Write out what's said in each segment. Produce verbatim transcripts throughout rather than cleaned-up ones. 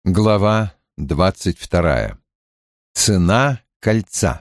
Глава двадцать вторая. Цена кольца.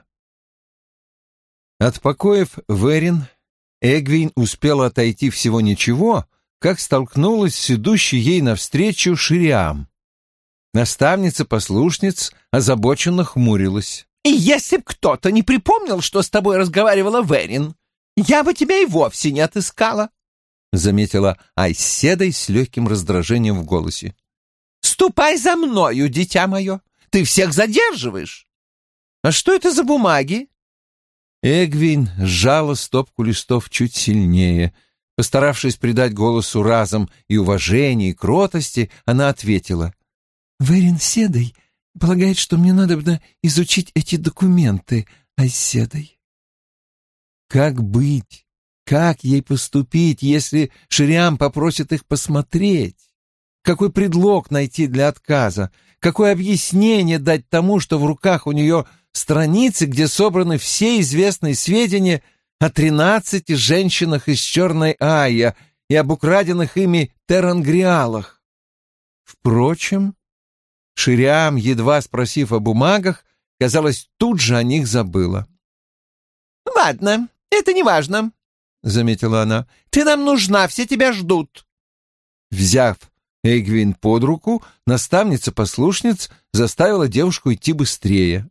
От покоев Верин Эгвин успела отойти всего ничего, как столкнулась с идущей ей навстречу Шириам. Наставница послушниц озабоченно хмурилась. «И если б кто-то не припомнил, что с тобой разговаривала Верин, я бы тебя и вовсе не отыскала», — заметила Айседой с легким раздражением в голосе. «Ступай за мною, дитя мое, ты всех задерживаешь. А что это за бумаги?» Эгвин сжала стопку листов чуть сильнее. Постаравшись придать голосу разом и уважение, и кротости, она ответила. «Верин Седой полагает, что мне надо изучить эти документы, Айседой». Как быть? Как ей поступить, если Шириам попросит их посмотреть? Какой предлог найти для отказа? Какое объяснение дать тому, что в руках у нее страницы, где собраны все известные сведения о тринадцати женщинах из Черной Айя и об украденных ими терангриалах? Впрочем, Шириам, едва спросив о бумагах, казалось, тут же о них забыла. «Ладно, это не важно», — заметила она. «Ты нам нужна, все тебя ждут». Взяв Эгвин под руку, наставница послушниц заставила девушку идти быстрее.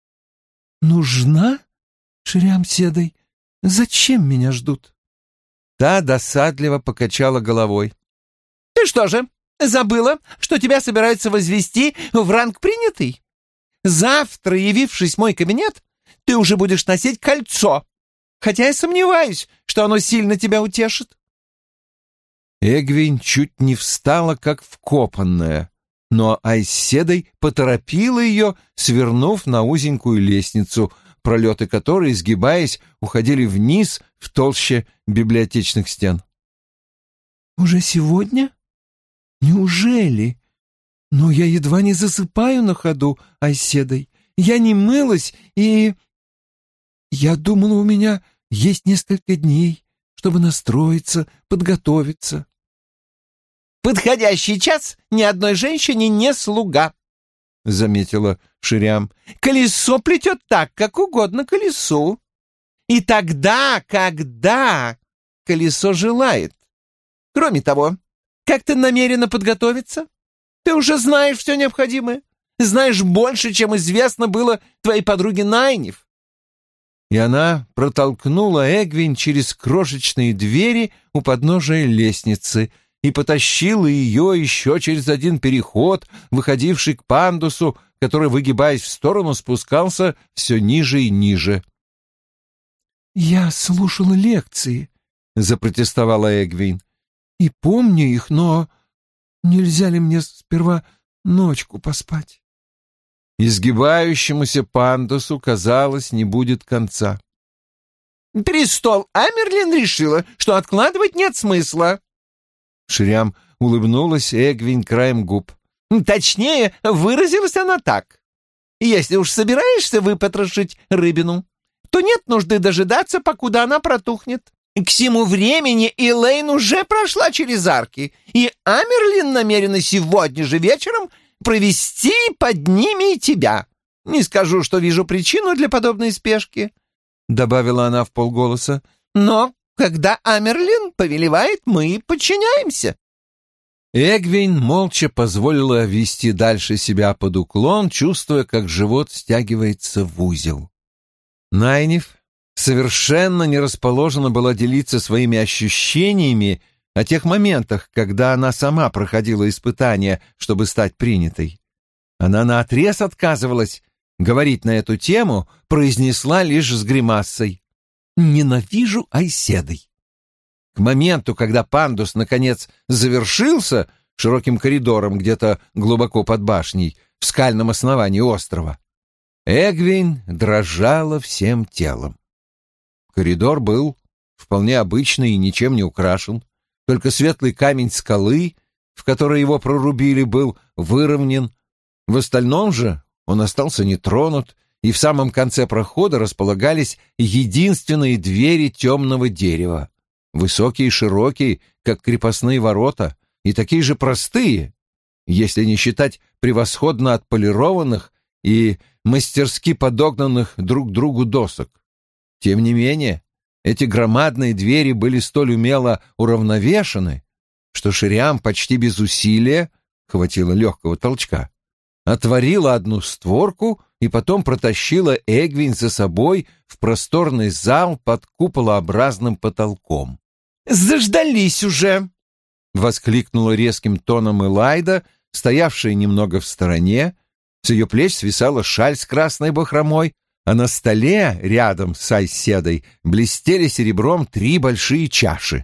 «Нужна? Шириам Седой, зачем меня ждут?» Та досадливо покачала головой. «Ты что же, забыла, что тебя собираются возвести в ранг принятый? Завтра, явившись в мой кабинет, ты уже будешь носить кольцо, хотя я сомневаюсь, что оно сильно тебя утешит». Эгвин чуть не встала, как вкопанная, но Айседой поторопила ее, свернув на узенькую лестницу, пролеты которой, изгибаясь, уходили вниз в толще библиотечных стен. «Уже сегодня? Неужели? Но я едва не засыпаю на ходу, Айседой. Я не мылась, и... Я думала, у меня есть несколько дней, чтобы настроиться, подготовиться». «Подходящий час ни одной женщине не слуга», — заметила Шириам. «Колесо плетет так, как угодно колесу. И тогда, когда колесо желает. Кроме того, как ты намерена подготовиться? Ты уже знаешь все необходимое. Знаешь больше, чем известно было твоей подруге Найниф». И она протолкнула Эгвин через крошечные двери у подножия лестницы и потащила ее еще через один переход, выходивший к пандусу, который, выгибаясь в сторону, спускался все ниже и ниже. «Я слушала лекции», — запротестовала Эгвин, — «и помню их, но нельзя ли мне сперва ночку поспать?» Изгибающемуся пандусу, казалось, не будет конца. «Престол Амерлин решила, что откладывать нет смысла». Шириам улыбнулась Эгвин краем губ. «Точнее, выразилась она так. Если уж собираешься выпотрошить рыбину, то нет нужды дожидаться, покуда она протухнет. К сему времени Элейн уже прошла через арки, и Амерлин намерена сегодня же вечером провести под ними и тебя. Не скажу, что вижу причину для подобной спешки», — добавила она вполголоса, «но когда Амерлин повелевает, мы подчиняемся». Эгвин молча позволила вести дальше себя под уклон, чувствуя, как живот стягивается в узел. Найниф совершенно не расположена была делиться своими ощущениями о тех моментах, когда она сама проходила испытания, чтобы стать принятой. Она наотрез отказывалась говорить на эту тему, произнесла лишь с гримасой: «Ненавижу Айседой». К моменту, когда пандус, наконец, завершился широким коридором где-то глубоко под башней, в скальном основании острова, Эгвин дрожала всем телом. Коридор был вполне обычный и ничем не украшен, только светлый камень скалы, в который его прорубили, был выровнен. В остальном же он остался нетронут, и в самом конце прохода располагались единственные двери темного дерева, высокие и широкие, как крепостные ворота, и такие же простые. если не считать превосходно отполированных и мастерски подогнанных друг к другу досок. Тем не менее, эти громадные двери были столь умело уравновешены, что Шириам почти без усилия, хватило легкого толчка, отворила одну створку и потом протащила Эгвин за собой в просторный зал под куполообразным потолком. «Заждались уже!» — воскликнула резким тоном Элайда, стоявшая немного в стороне. С ее плеч свисала шаль с красной бахромой, а на столе рядом с Айседой блестели серебром три большие чаши.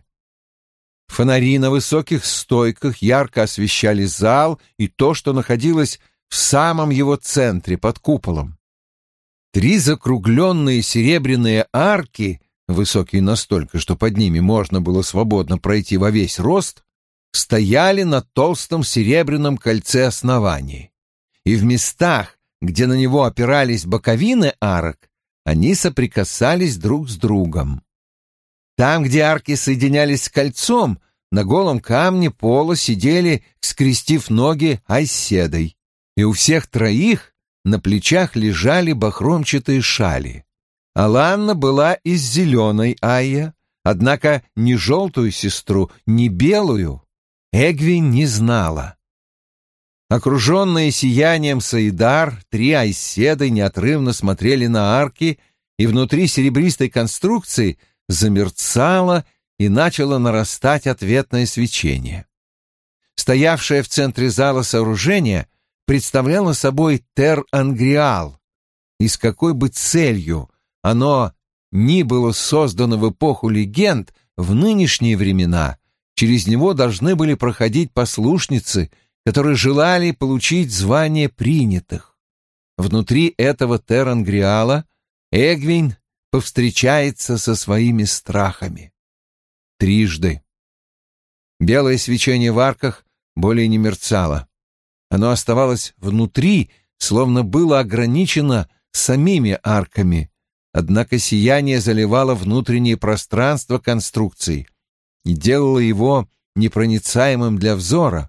Фонари на высоких стойках ярко освещали зал и то, что находилось в самом его центре, под куполом. Три закругленные серебряные арки, высокие настолько, что под ними можно было свободно пройти во весь рост, стояли на толстом серебряном кольце основании. И в местах, где на него опирались боковины арок, они соприкасались друг с другом. Там, где арки соединялись с кольцом, на голом камне пола сидели, скрестив ноги, Айседой, и у всех троих на плечах лежали бахромчатые шали. Аланна была из зеленой Айя, однако ни желтую сестру, ни белую Эгвин не знала. Окруженные сиянием Саидар, три Айседы неотрывно смотрели на арки, и внутри серебристой конструкции замерцало и начало нарастать ответное свечение. Стоявшее в центре зала сооружение представляло собой Тер-Ангриал, и с какой бы целью оно ни было создано в эпоху легенд, в нынешние времена через него должны были проходить послушницы, которые желали получить звание принятых. Внутри этого Тер-Ангриала Эгвин повстречается со своими страхами. Трижды. Белое свечение в арках более не мерцало. Оно оставалось внутри, словно было ограничено самими арками, однако сияние заливало внутреннее пространство конструкции и делало его непроницаемым для взора.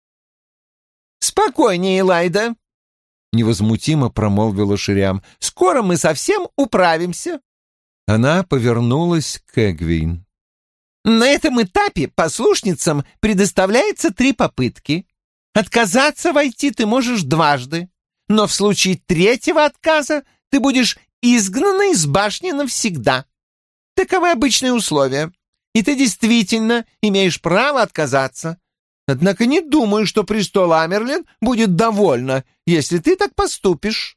«Спокойнее, Элайда!» — невозмутимо промолвила Шириам. «Скоро мы совсем управимся!» Она повернулась к Эгвин. «На этом этапе послушницам предоставляется три попытки. Отказаться войти ты можешь дважды, но в случае третьего отказа ты будешь изгнана из башни навсегда. Таковы обычные условия, и ты действительно имеешь право отказаться. Однако не думаю, что престол Амерлин будет довольна, если ты так поступишь».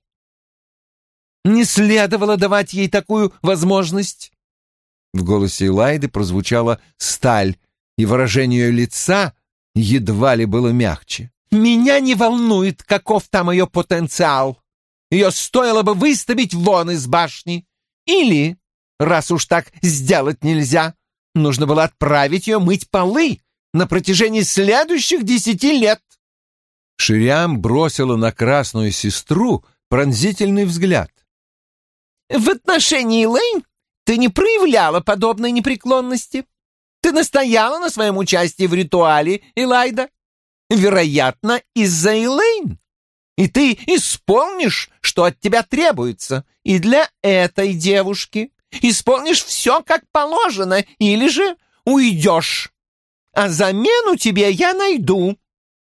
«Не следовало давать ей такую возможность». В голосе Элайды прозвучала сталь, и выражение ее лица едва ли было мягче. «Меня не волнует, каков там ее потенциал. Ее стоило бы выставить вон из башни. Или, раз уж так сделать нельзя, нужно было отправить ее мыть полы на протяжении следующих десяти лет». Шириам бросила на красную сестру пронзительный взгляд. «В отношении Элейн ты не проявляла подобной непреклонности. Ты настояла на своем участии в ритуале, Элайда. Вероятно, из-за Элейн. И ты исполнишь, что от тебя требуется, и для этой девушки. Исполнишь все, как положено, или же уйдешь. А замену тебе я найду».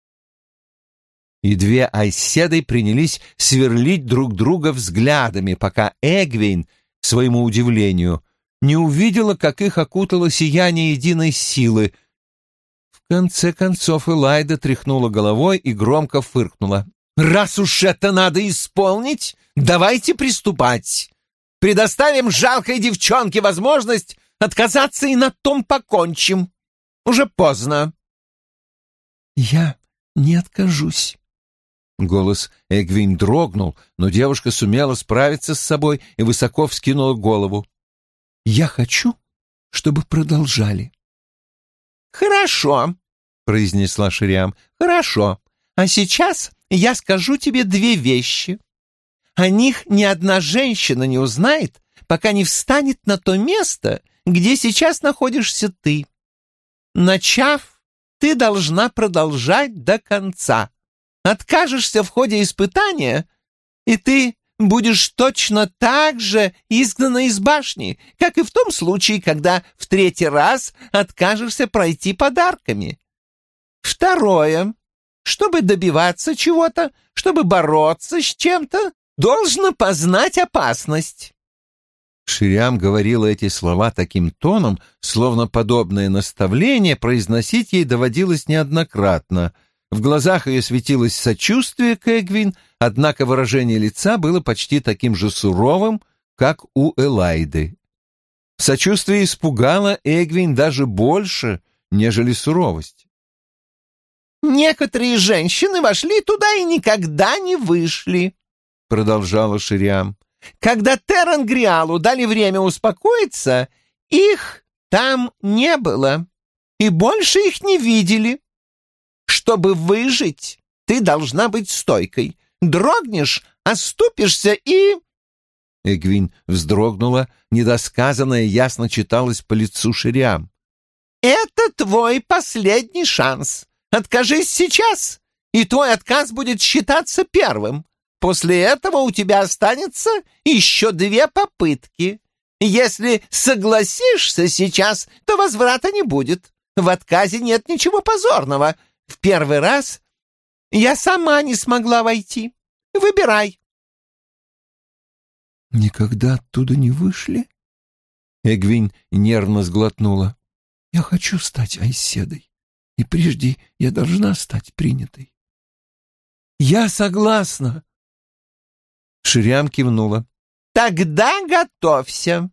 И две Айседы принялись сверлить друг друга взглядами, пока Эгвин, к своему удивлению, не увидела, как их окутало сияние единой силы. В конце концов Элайда тряхнула головой и громко фыркнула. «Раз уж это надо исполнить, давайте приступать. Предоставим жалкой девчонке возможность отказаться и на том покончим. Уже поздно». «Я не откажусь». Голос Эгвин дрогнул, но девушка сумела справиться с собой и высоко вскинула голову. «Я хочу, чтобы продолжали». «Хорошо», — произнесла Шириам, — «хорошо. А сейчас я скажу тебе две вещи. О них ни одна женщина не узнает, пока не встанет на то место, где сейчас находишься ты. Начав, ты должна продолжать до конца. откажешься в ходе испытания, и ты будешь точно так же изгнана из башни, как и в том случае, когда в третий раз откажешься пройти подарками. Второе. Чтобы добиваться чего-то, чтобы бороться с чем-то, должно познать опасность». Шириам говорила эти слова таким тоном, словно подобное наставление произносить ей доводилось неоднократно. В глазах ее светилось сочувствие к Эгвин, однако выражение лица было почти таким же суровым, как у Элайды. Сочувствие испугало Эгвин даже больше, нежели суровость. «Некоторые женщины вошли туда и никогда не вышли», — продолжала Шириам. «Когда Терангриалу дали время успокоиться, их там не было, и больше их не видели. Чтобы выжить, ты должна быть стойкой. Дрогнешь, оступишься и...» Эгвин вздрогнула, недосказанное ясно читалось по лицу Шириам. «Это твой последний шанс. Откажись сейчас, и твой отказ будет считаться первым. После этого у тебя останется еще две попытки. Если согласишься сейчас, то возврата не будет. В отказе нет ничего позорного. В первый раз я сама не смогла войти. Выбирай». «Никогда оттуда не вышли?» Эгвин нервно сглотнула. «Я хочу стать Айседой, и прежде я должна стать принятой». «Я согласна!» Шириам кивнула. «Тогда готовься!»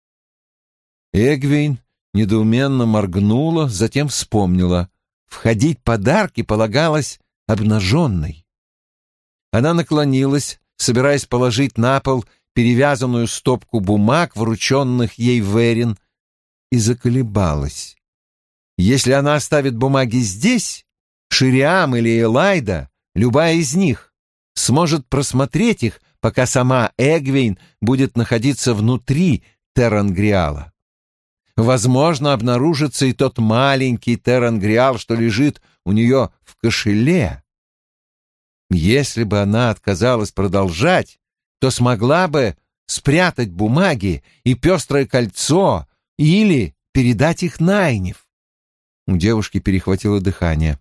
Эгвин недоуменно моргнула, затем вспомнила. Входить подарки полагалось обнаженной. Она наклонилась, собираясь положить на пол перевязанную стопку бумаг, врученных ей Верин, и заколебалась. Если она оставит бумаги здесь, Шириам или Элайда, любая из них, сможет просмотреть их, пока сама Эгвин будет находиться внутри Терангриала. Возможно, обнаружится и тот маленький Терангриал, что лежит у нее в кошеле. Если бы она отказалась продолжать, то смогла бы спрятать бумаги и пестрое кольцо или передать их Найниф. У девушки перехватило дыхание.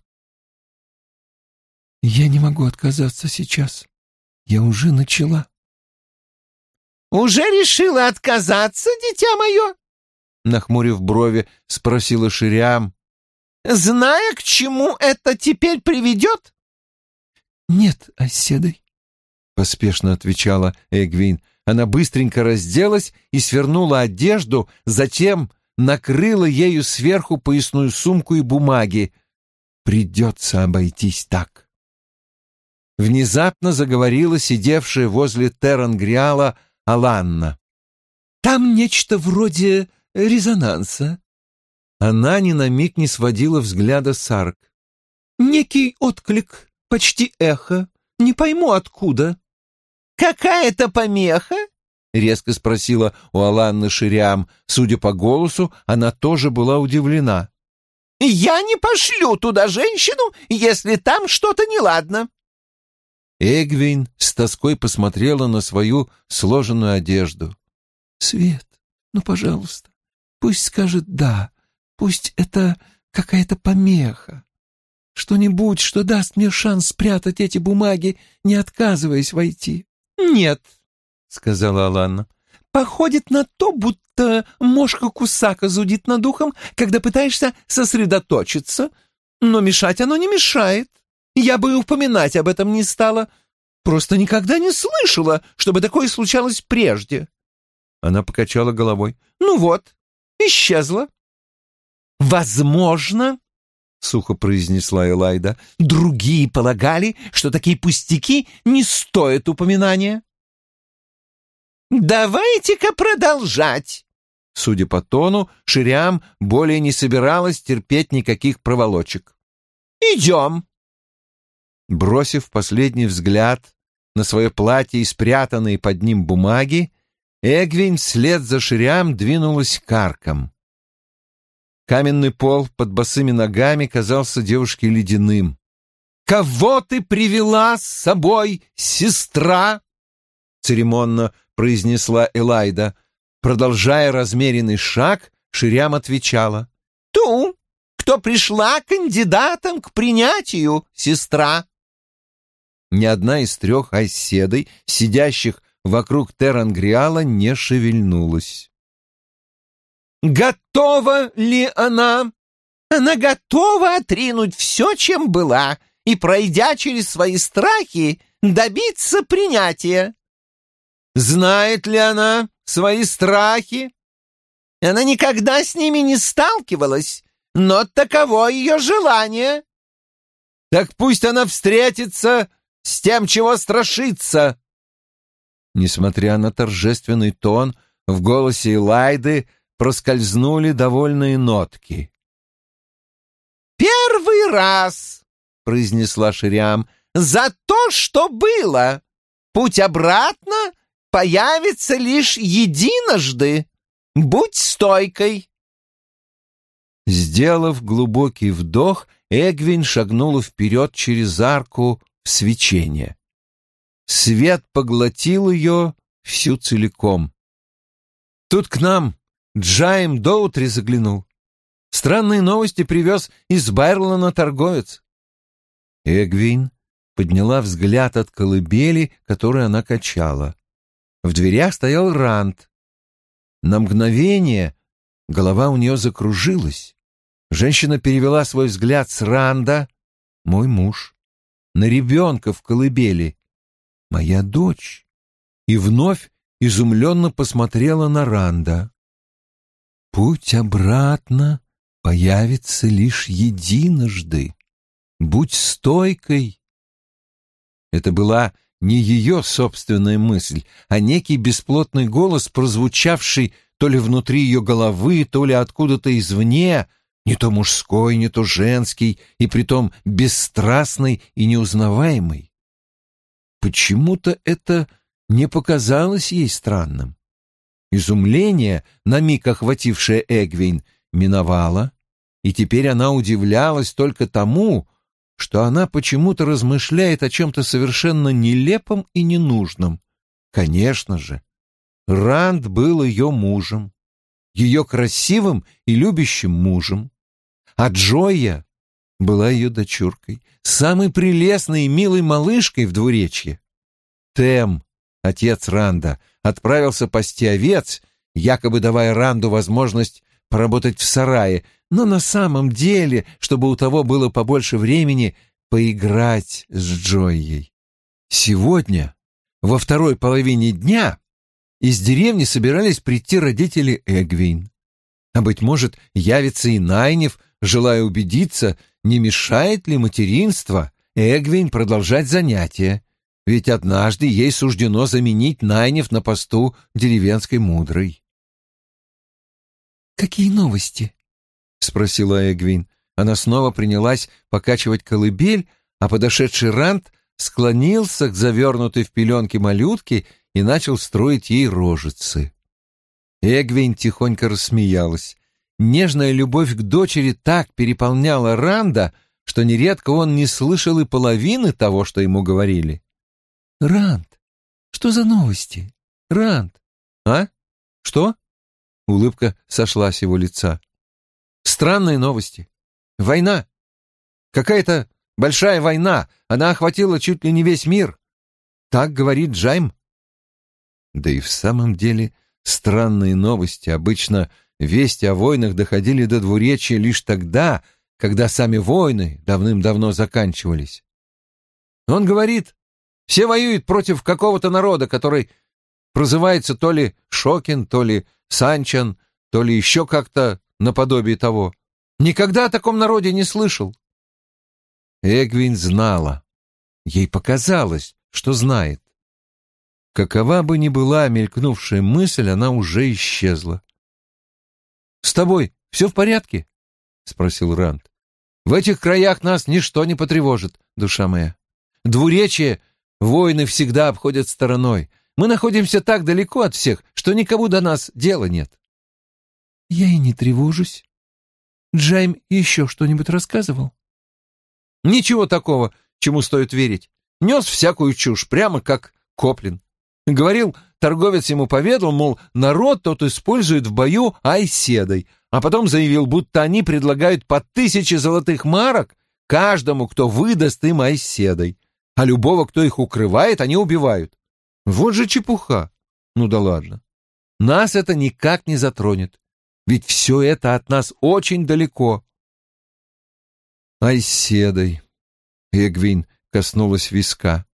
«Я не могу отказаться сейчас. Я уже начала». «Уже решила отказаться, дитя мое?» Нахмурив брови, спросила Шириам. «Зная, к чему это теперь приведет?» «Нет, Айседой», — поспешно отвечала Эгвин. Она быстренько разделась и свернула одежду, затем накрыла ею сверху поясную сумку и бумаги. Придется обойтись так. Внезапно заговорила сидевшая возле Терангриала Аланна. «Там нечто вроде резонанса». Она ни на миг не сводила взгляда с арк. «Некий отклик, почти эхо. Не пойму, откуда». «Какая-то помеха?» — резко спросила у Аланны Шириам. Судя по голосу, она тоже была удивлена. «Я не пошлю туда женщину, если там что-то неладно». Эгвин с тоской посмотрела на свою сложенную одежду. «Свет, ну, пожалуйста, пусть скажет «да», пусть это какая-то помеха. Что-нибудь, что даст мне шанс спрятать эти бумаги, не отказываясь войти». «Нет», — сказала Аланна, — «походит на то, будто мошка Кусака зудит над ухом, когда пытаешься сосредоточиться, но мешать оно не мешает. Я бы и упоминать об этом не стала, просто никогда не слышала, чтобы такое случалось прежде». Она покачала головой. «Ну вот, исчезла». «Возможно», — сухо произнесла Элайда, — «другие полагали, что такие пустяки не стоят упоминания». «Давайте-ка продолжать». Судя по тону, Шириам более не собиралась терпеть никаких проволочек. «Идем». Бросив последний взгляд на свое платье и спрятанные под ним бумаги, Эгвин вслед за Шириам двинулась к аркам. Каменный пол под босыми ногами казался девушке ледяным. «Кого ты привела с собой, сестра?» — церемонно произнесла Элайда. Продолжая размеренный шаг, Шириам отвечала: «Ту, кто пришла кандидатом к принятию, сестра». Ни одна из трех айседой, сидящих вокруг Терангриала, не шевельнулась. «Готова ли она?» «Она готова отринуть все, чем была, и, пройдя через свои страхи, добиться принятия». «Знает ли она свои страхи?» «Она никогда с ними не сталкивалась, но таково ее желание». «Так пусть она встретится с тем, чего страшится». Несмотря на торжественный тон, в голосе Элайды проскользнули довольные нотки. «Первый раз», — произнесла Шириам, — «за то, что было. Путь обратно появится лишь единожды. Будь стойкой». Сделав глубокий вдох, Эгвин шагнула вперед через арку в свечение. Свет поглотил ее всю целиком. Тут к нам Джайм Доутри заглянул. Странные новости привез из Байрлана торговец. Эгвин подняла взгляд от колыбели, которую она качала. В дверях стоял Ранд. На мгновение голова у нее закружилась. Женщина перевела свой взгляд с Ранда, мой муж, на ребенка в колыбели, моя дочь, и вновь изумленно посмотрела на Ранда. «Путь обратно появится лишь единожды. Будь стойкой». Это была не ее собственная мысль, а некий бесплотный голос, прозвучавший то ли внутри ее головы, то ли откуда-то извне, не то мужской, не то женский, и притом бесстрастный и неузнаваемый. Почему-то это не показалось ей странным. Изумление, на миг охватившее Эгвин, миновало, и теперь она удивлялась только тому, что она почему-то размышляет о чем-то совершенно нелепом и ненужном. Конечно же, Ранд был ее мужем, ее красивым и любящим мужем, а Джоя была ее дочуркой, самой прелестной и милой малышкой в двуречье. Тем, отец Ранда, отправился пасти овец, якобы давая Ранду возможность поработать в сарае, но на самом деле, чтобы у того было побольше времени поиграть с Джойей. Сегодня, во второй половине дня, из деревни собирались прийти родители Эгвин. А, быть может, явится и Найниф, желая убедиться, не мешает ли материнство Эгвин продолжать занятия, ведь однажды ей суждено заменить Найниф на посту деревенской мудрой. «Какие новости?» — спросила Эгвин. Она снова принялась покачивать колыбель, а подошедший Ранд склонился к завернутой в пеленки малютке и начал строить ей рожицы. Эгвин тихонько рассмеялась. Нежная любовь к дочери так переполняла Ранда, что нередко он не слышал и половины того, что ему говорили. «Ранд, что за новости? Ранд!» «А? Что?» Улыбка сошла с его лица. «Странные новости. Война. Какая-то большая война. Она охватила чуть ли не весь мир. Так говорит Джайм». Да и в самом деле странные новости. Обычно вести о войнах доходили до двуречья лишь тогда, когда сами войны давным-давно заканчивались. Он говорит, все воюют против какого-то народа, который прозывается то ли Шокин, то ли Санчан, то ли еще как-то наподобие того. Никогда о таком народе не слышал. Эгвин знала. Ей показалось, что знает. Какова бы ни была мелькнувшая мысль, она уже исчезла. «С тобой все в порядке?» — спросил Ранд. «В этих краях нас ничто не потревожит, душа моя. Двуречье войны всегда обходят стороной. Мы находимся так далеко от всех, что никому до нас дела нет». «Я и не тревожусь. Джайм еще что-нибудь рассказывал?» «Ничего такого, чему стоит верить. Нес всякую чушь, прямо как Коплин. Говорил, торговец ему поведал, мол, народ тот использует в бою айседой, а потом заявил, будто они предлагают по тысяче золотых марок каждому, кто выдаст им айседой, а любого, кто их укрывает, они убивают. Вот же чепуха. Ну да ладно. Нас это никак не затронет, ведь все это от нас очень далеко. Айседой. Эгвин коснулась виска.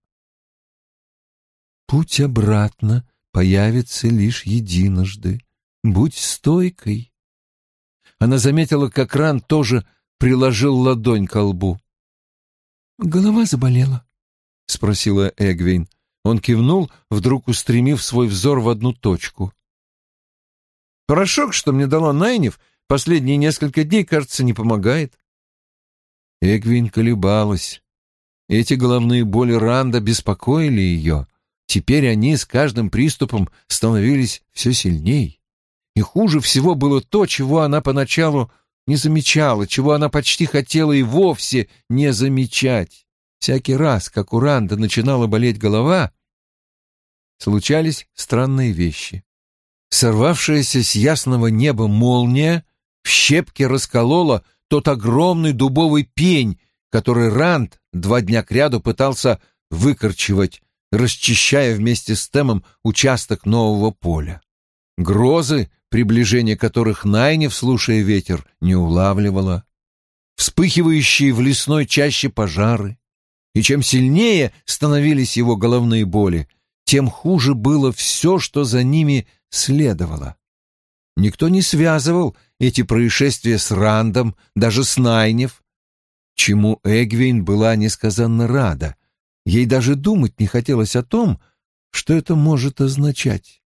Путь обратно появится лишь единожды. Будь стойкой. Она заметила, как Ран тоже приложил ладонь ко лбу. «Голова заболела?» — спросила Эгвин. Он кивнул, вдруг устремив свой взор в одну точку. «Порошок, что мне дала Найниф, последние несколько дней, кажется, не помогает». Эгвин колебалась. Эти головные боли Ранда беспокоили ее. Теперь они с каждым приступом становились все сильней. И хуже всего было то, чего она поначалу не замечала, чего она почти хотела и вовсе не замечать. Всякий раз, как у Ранда начинала болеть голова, случались странные вещи. Сорвавшаяся с ясного неба молния в щепки расколола тот огромный дубовый пень, который Ранд два дня кряду пытался выкорчевать, расчищая вместе с Темом участок нового поля. Грозы, приближение которых Найниф, слушая ветер, не улавливала. Вспыхивающие в лесной чаще пожары. И чем сильнее становились его головные боли, тем хуже было все, что за ними следовало. Никто не связывал эти происшествия с Рандом, даже с Найниф, чему Эгвин была несказанно рада. Ей даже думать не хотелось о том, что это может означать.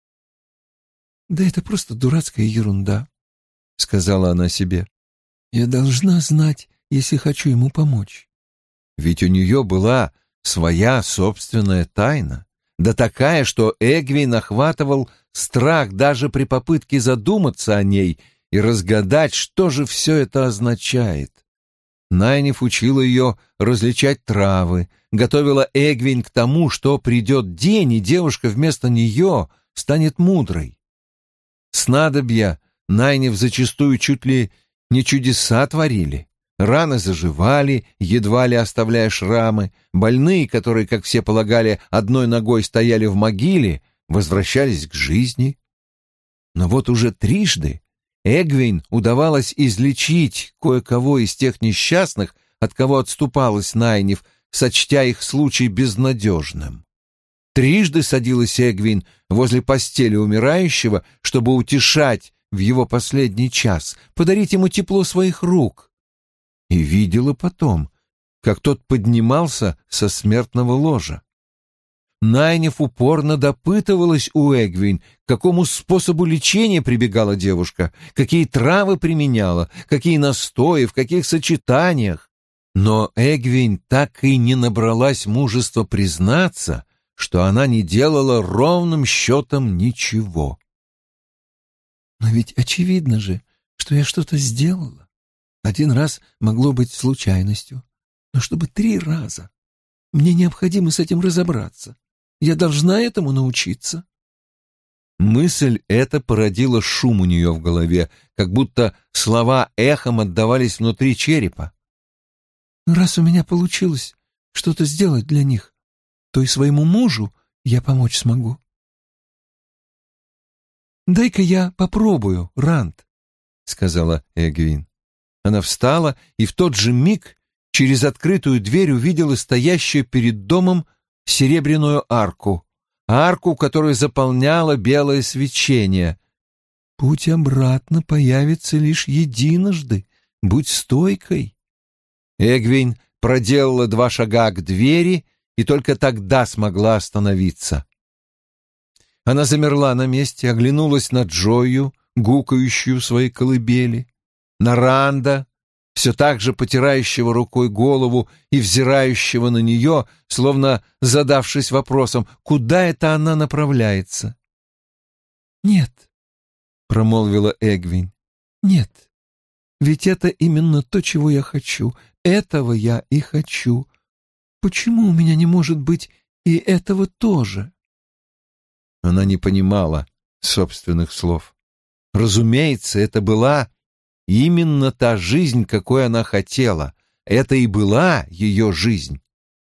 «Да это просто дурацкая ерунда», — сказала она себе. «Я должна знать, если хочу ему помочь». Ведь у нее была своя собственная тайна, да такая, что Эгвин охватывал страх даже при попытке задуматься о ней и разгадать, что же все это означает. Найниф учила ее различать травы, готовила Эгвин к тому, что придет день, и девушка вместо нее станет мудрой. Снадобья Найниф зачастую чуть ли не чудеса творили. Раны заживали, едва ли оставляя шрамы. Больные, которые, как все полагали, одной ногой стояли в могиле, возвращались к жизни. Но вот уже трижды Эгвин удавалось излечить кое-кого из тех несчастных, от кого отступалась Найниф, сочтя их случай безнадежным. Трижды садилась Эгвин возле постели умирающего, чтобы утешать в его последний час, подарить ему тепло своих рук. И видела потом, как тот поднимался со смертного ложа. Найниф упорно допытывалась у Эгвин, к какому способу лечения прибегала девушка, какие травы применяла, какие настои, в каких сочетаниях. Но Эгвин так и не набралась мужества признаться, что она не делала ровным счетом ничего. «Но ведь очевидно же, что я что-то сделала. Один раз могло быть случайностью, но чтобы три раза. Мне необходимо с этим разобраться. Я должна этому научиться». Мысль эта породила шум у нее в голове, как будто слова эхом отдавались внутри черепа. «Раз у меня получилось что-то сделать для них, то и своему мужу я помочь смогу». «Дай-ка я попробую, Ранд», — сказала Эгвин. Она встала и в тот же миг через открытую дверь увидела стоящую перед домом серебряную арку, арку, которую заполняло белое свечение. «Путь обратно появится лишь единожды. Будь стойкой». Эгвин проделала два шага к двери и только тогда смогла остановиться. Она замерла на месте, оглянулась на Джою, гукающую в своей колыбели, на Ранда, все так же потирающего рукой голову и взирающего на нее, словно задавшись вопросом, куда это она направляется. «Нет», — промолвила Эгвин, — «нет, ведь это именно то, чего я хочу, этого я и хочу. почему у меня не может быть и этого тоже?» Она не понимала собственных слов. Разумеется, это была именно та жизнь, какой она хотела. Это и была ее жизнь.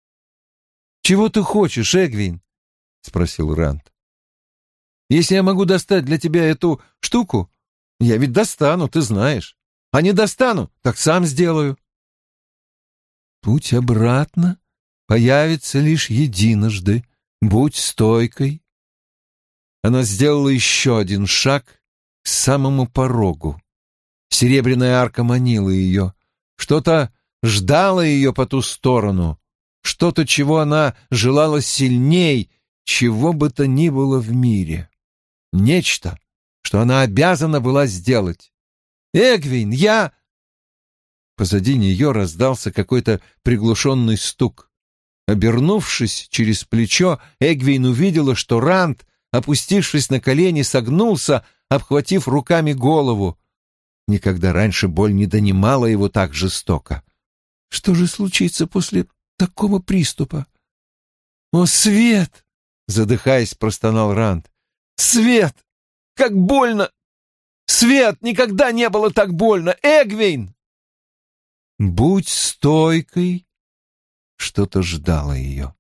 «Чего ты хочешь, Эгвин?» — спросил Ранд. «Если я могу достать для тебя эту штуку, я ведь достану, ты знаешь. А не достану, так сам сделаю». «Путь обратно появится лишь единожды. Будь стойкой». Она сделала еще один шаг к самому порогу. Серебряная арка манила ее. Что-то ждало ее по ту сторону. Что-то, чего она желала сильней, чего бы то ни было в мире. Нечто, что она обязана была сделать. «Эгвин, я...» Позади нее раздался какой-то приглушенный стук. Обернувшись через плечо, Эгвин увидела, что Ранд, опустившись на колени, согнулся, обхватив руками голову. Никогда раньше боль не донимала его так жестоко. Что же случится после такого приступа? «О, Свет!» — задыхаясь, простонал Ранд. «Свет! Как больно! Свет! Никогда не было так больно! Эгвин!» «Будь стойкой!» Что-то ждало ее.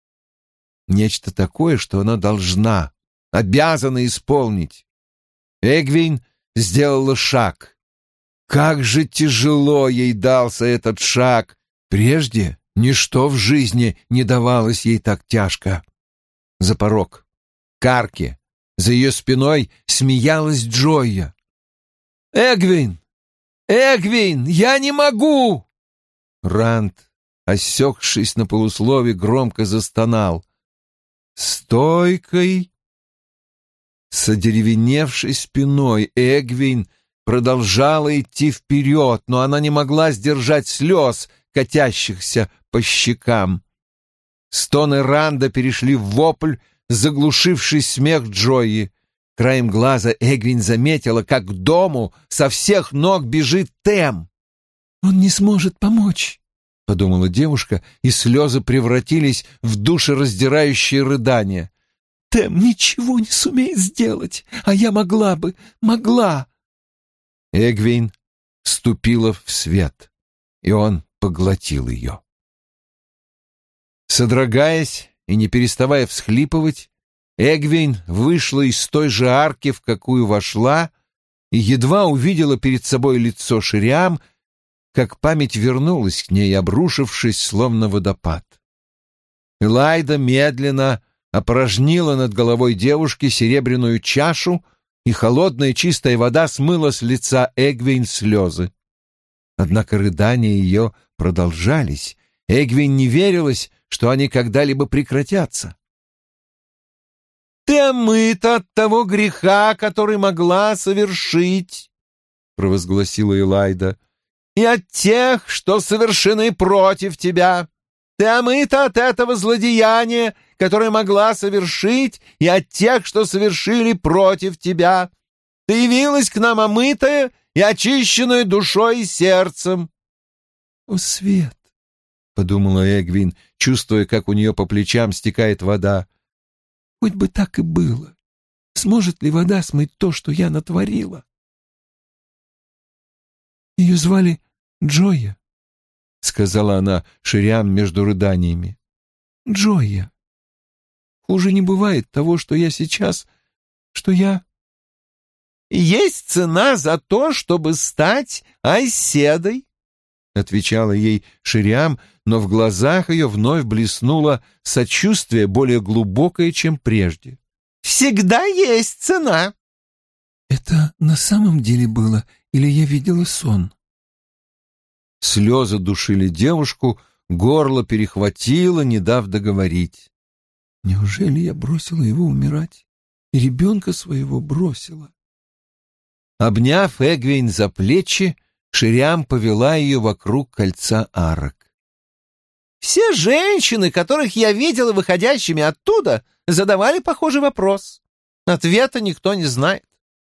Нечто такое, что она должна, обязана исполнить. Эгвин сделала шаг. Как же тяжело ей дался этот шаг! Прежде ничто в жизни не давалось ей так тяжко. За порог, к арке, за ее спиной смеялась Джойя. «Эгвин! Эгвин! Я не могу!» Ранд, осекшись на полуслове, громко застонал. «Стойкой!» С одеревеневшей спиной Эгвин продолжала идти вперед, но она не могла сдержать слез, катящихся по щекам. Стоны Ранда перешли в вопль, заглушивший смех Джойи. Краем глаза Эгвин заметила, как к дому со всех ног бежит Тем. «Он не сможет помочь», — подумала девушка, и слезы превратились в душераздирающие рыдания. «Тем ничего не сумеет сделать, а я могла бы, могла». Эгвин ступила в свет, и он поглотил ее. Содрогаясь и не переставая всхлипывать, Эгвин вышла из той же арки, в какую вошла, и едва увидела перед собой лицо Шириам, как память вернулась к ней, обрушившись, словно водопад. Элайда медленно опорожнила над головой девушки серебряную чашу, и холодная чистая вода смыла с лица Эгвин слезы. Однако рыдания ее продолжались. Эгвин не верилось, что они когда-либо прекратятся. «Ты омыта от того греха, который могла совершить», — провозгласила Элайда, — «и от тех, что совершены против тебя. Ты омыта от этого злодеяния, которое могла совершить, и от тех, что совершили против тебя. Ты явилась к нам омытая и очищенная душой и сердцем». «О, Свет!» — подумала Эгвин, чувствуя, как у нее по плечам стекает вода. «Хоть бы так и было. Сможет ли вода смыть то, что я натворила?» «Ее звали Джойя», — сказала она Шириам между рыданиями. «Джойя. Хуже не бывает того, что я сейчас, что я...» «Есть цена за то, чтобы стать Айседой», — отвечала ей Шириам, но в глазах ее вновь блеснуло сочувствие более глубокое, чем прежде. «Всегда есть цена». «Это на самом деле было, или я видела сон?» Слезы душили девушку, горло перехватило, не дав договорить. «Неужели я бросила его умирать? И ребенка своего бросила?» Обняв Эгвин за плечи, Шириам повела ее вокруг кольца арок. «Все женщины, которых я видела выходящими оттуда, задавали похожий вопрос. Ответа никто не знает.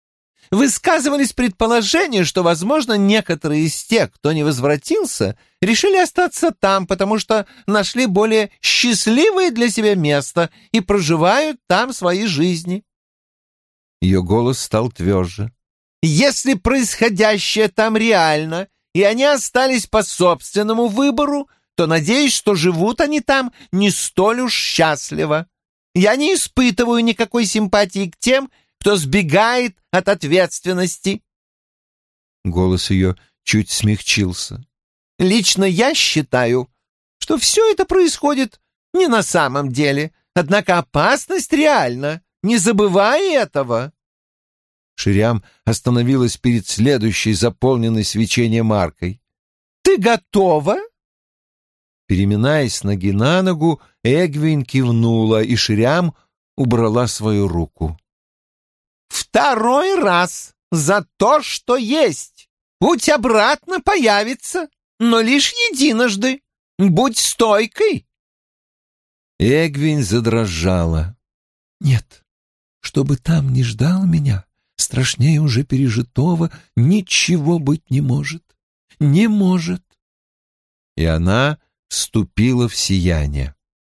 Высказывались предположения, что, возможно, некоторые из тех, кто не возвратился, решили остаться там, потому что нашли более счастливое для себя место и проживают там свои жизни. Ее голос стал тверже. Если происходящее там реально, и они остались по собственному выбору, то надеюсь, что живут они там не столь уж счастливо. Я не испытываю никакой симпатии к тем, кто сбегает от ответственности. Голос ее чуть смягчился. Лично я считаю, что все это происходит не на самом деле, однако опасность реальна, не забывай этого. Шириам остановилась перед следующей заполненной свечением аркой. «Ты готова?» Переминаясь с ноги на ногу, Эгвин кивнула, и Шириам убрала свою руку. «Второй раз за то, что есть. Путь обратно появится, но лишь единожды. Будь стойкой!» Эгвин задрожала. «Нет, что бы там ни ждало меня, страшнее уже пережитого ничего быть не может. Не может!» И она вступила в сияние.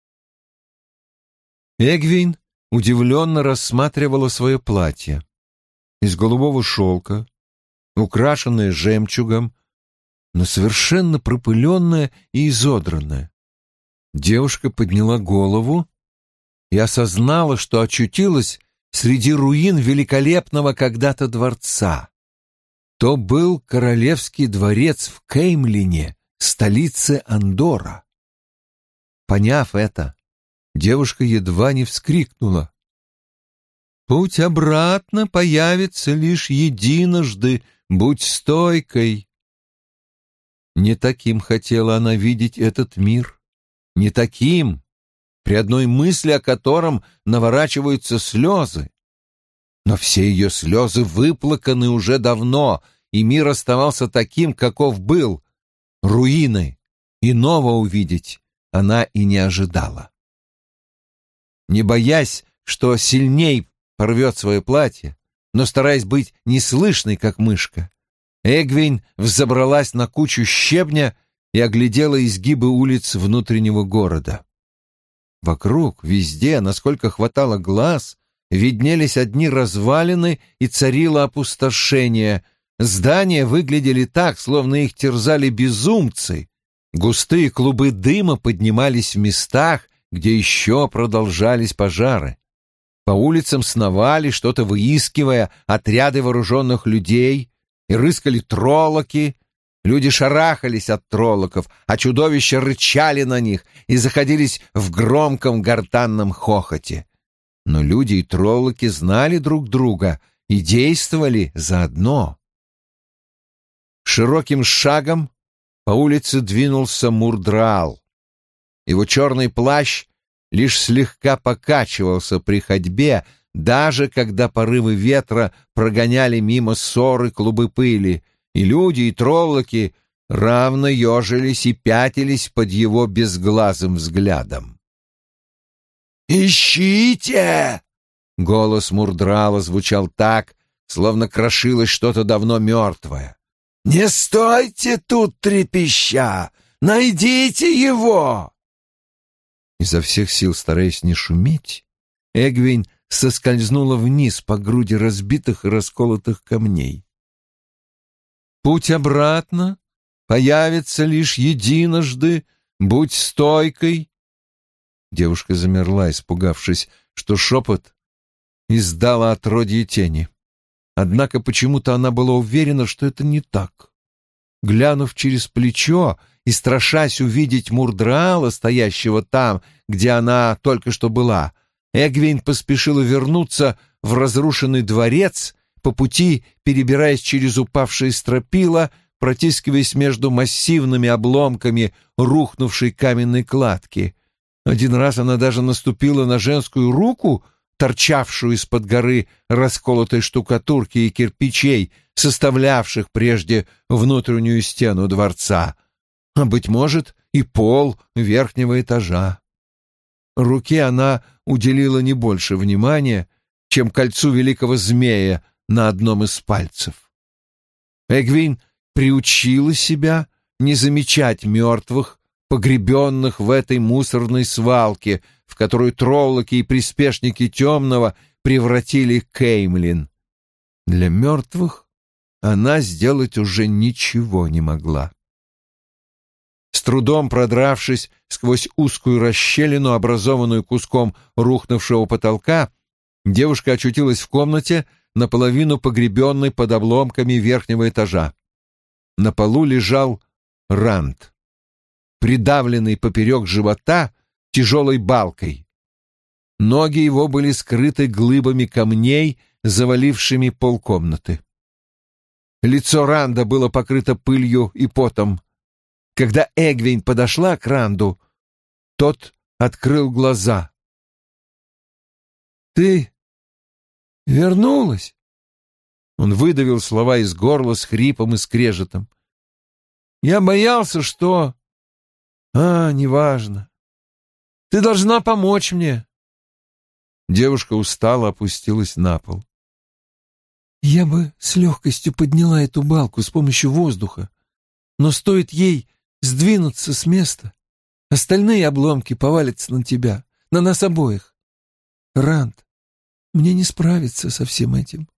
Эгвин удивленно рассматривала свое платье. Из голубого шелка, украшенное жемчугом, но совершенно пропыленное и изодранное. Девушка подняла голову и осознала, что очутилась среди руин великолепного когда-то дворца. То был королевский дворец в Кеймлине, столице Андорра. Поняв это, девушка едва не вскрикнула. «Путь обратно появится лишь единожды, будь стойкой». Не таким хотела она видеть этот мир, не таким, при одной мысли о котором наворачиваются слезы. Но все ее слезы выплаканы уже давно, и мир оставался таким, каков был. Руины иного увидеть она и не ожидала. Не боясь, что сильней порвет свое платье, но стараясь быть неслышной, как мышка, Эгвин взобралась на кучу щебня и оглядела изгибы улиц внутреннего города. Вокруг, везде, насколько хватало глаз, виднелись одни развалины и царило опустошение. Здания выглядели так, словно их терзали безумцы. Густые клубы дыма поднимались в местах, где еще продолжались пожары. По улицам сновали, что-то выискивая, отряды вооруженных людей, и рыскали троллоки. Люди шарахались от троллоков, а чудовища рычали на них и заходились в громком гортанном хохоте. Но люди и троллоки знали друг друга и действовали заодно. Широким шагом по улице двинулся Мурдраал. Его черный плащ лишь слегка покачивался при ходьбе, даже когда порывы ветра прогоняли мимо ссоры клубы пыли, и люди, и троллоки равно ежились и пятились под его безглазым взглядом. «Ищите!» — голос Мурдрала звучал так, словно крошилось что-то давно мертвое. «Не стойте тут трепеща! Найдите его!» Изо всех сил, стараясь не шуметь, Эгвин соскользнула вниз по груди разбитых и расколотых камней. «Путь обратно появится лишь единожды, будь стойкой». Девушка замерла, испугавшись, что шепот издала отродье тени. Однако почему-то она была уверена, что это не так. Глянув через плечо и страшась увидеть Мурдраала, стоящего там, где она только что была, Эгвин поспешила вернуться в разрушенный дворец, по пути перебираясь через упавшие стропила, протискиваясь между массивными обломками рухнувшей каменной кладки. Один раз она даже наступила на женскую руку, торчавшую из-под горы расколотой штукатурки и кирпичей, составлявших прежде внутреннюю стену дворца, а, быть может, и пол верхнего этажа. Руке она уделила не больше внимания, чем кольцу великого змея на одном из пальцев. Эгвин приучила себя не замечать мертвых, погребенных в этой мусорной свалке, в которую троллоки и приспешники Темного превратили Кеймлин. Для мертвых она сделать уже ничего не могла. С трудом продравшись сквозь узкую расщелину, образованную куском рухнувшего потолка, девушка очутилась в комнате, наполовину погребенной под обломками верхнего этажа. На полу лежал Ранд, придавленный поперек живота тяжелой балкой. Ноги его были скрыты глыбами камней, завалившими полкомнаты. Лицо Ранда было покрыто пылью и потом. Когда Эгвин подошла к Ранду, тот открыл глаза. «Ты вернулась?» Он выдавил слова из горла с хрипом и скрежетом. «Я боялся, что...» «А, неважно. Ты должна помочь мне». Девушка устало опустилась на пол. «Я бы с легкостью подняла эту балку с помощью воздуха, но стоит ей сдвинуться с места, остальные обломки повалятся на тебя, на нас обоих. Ранд, мне не справиться со всем этим».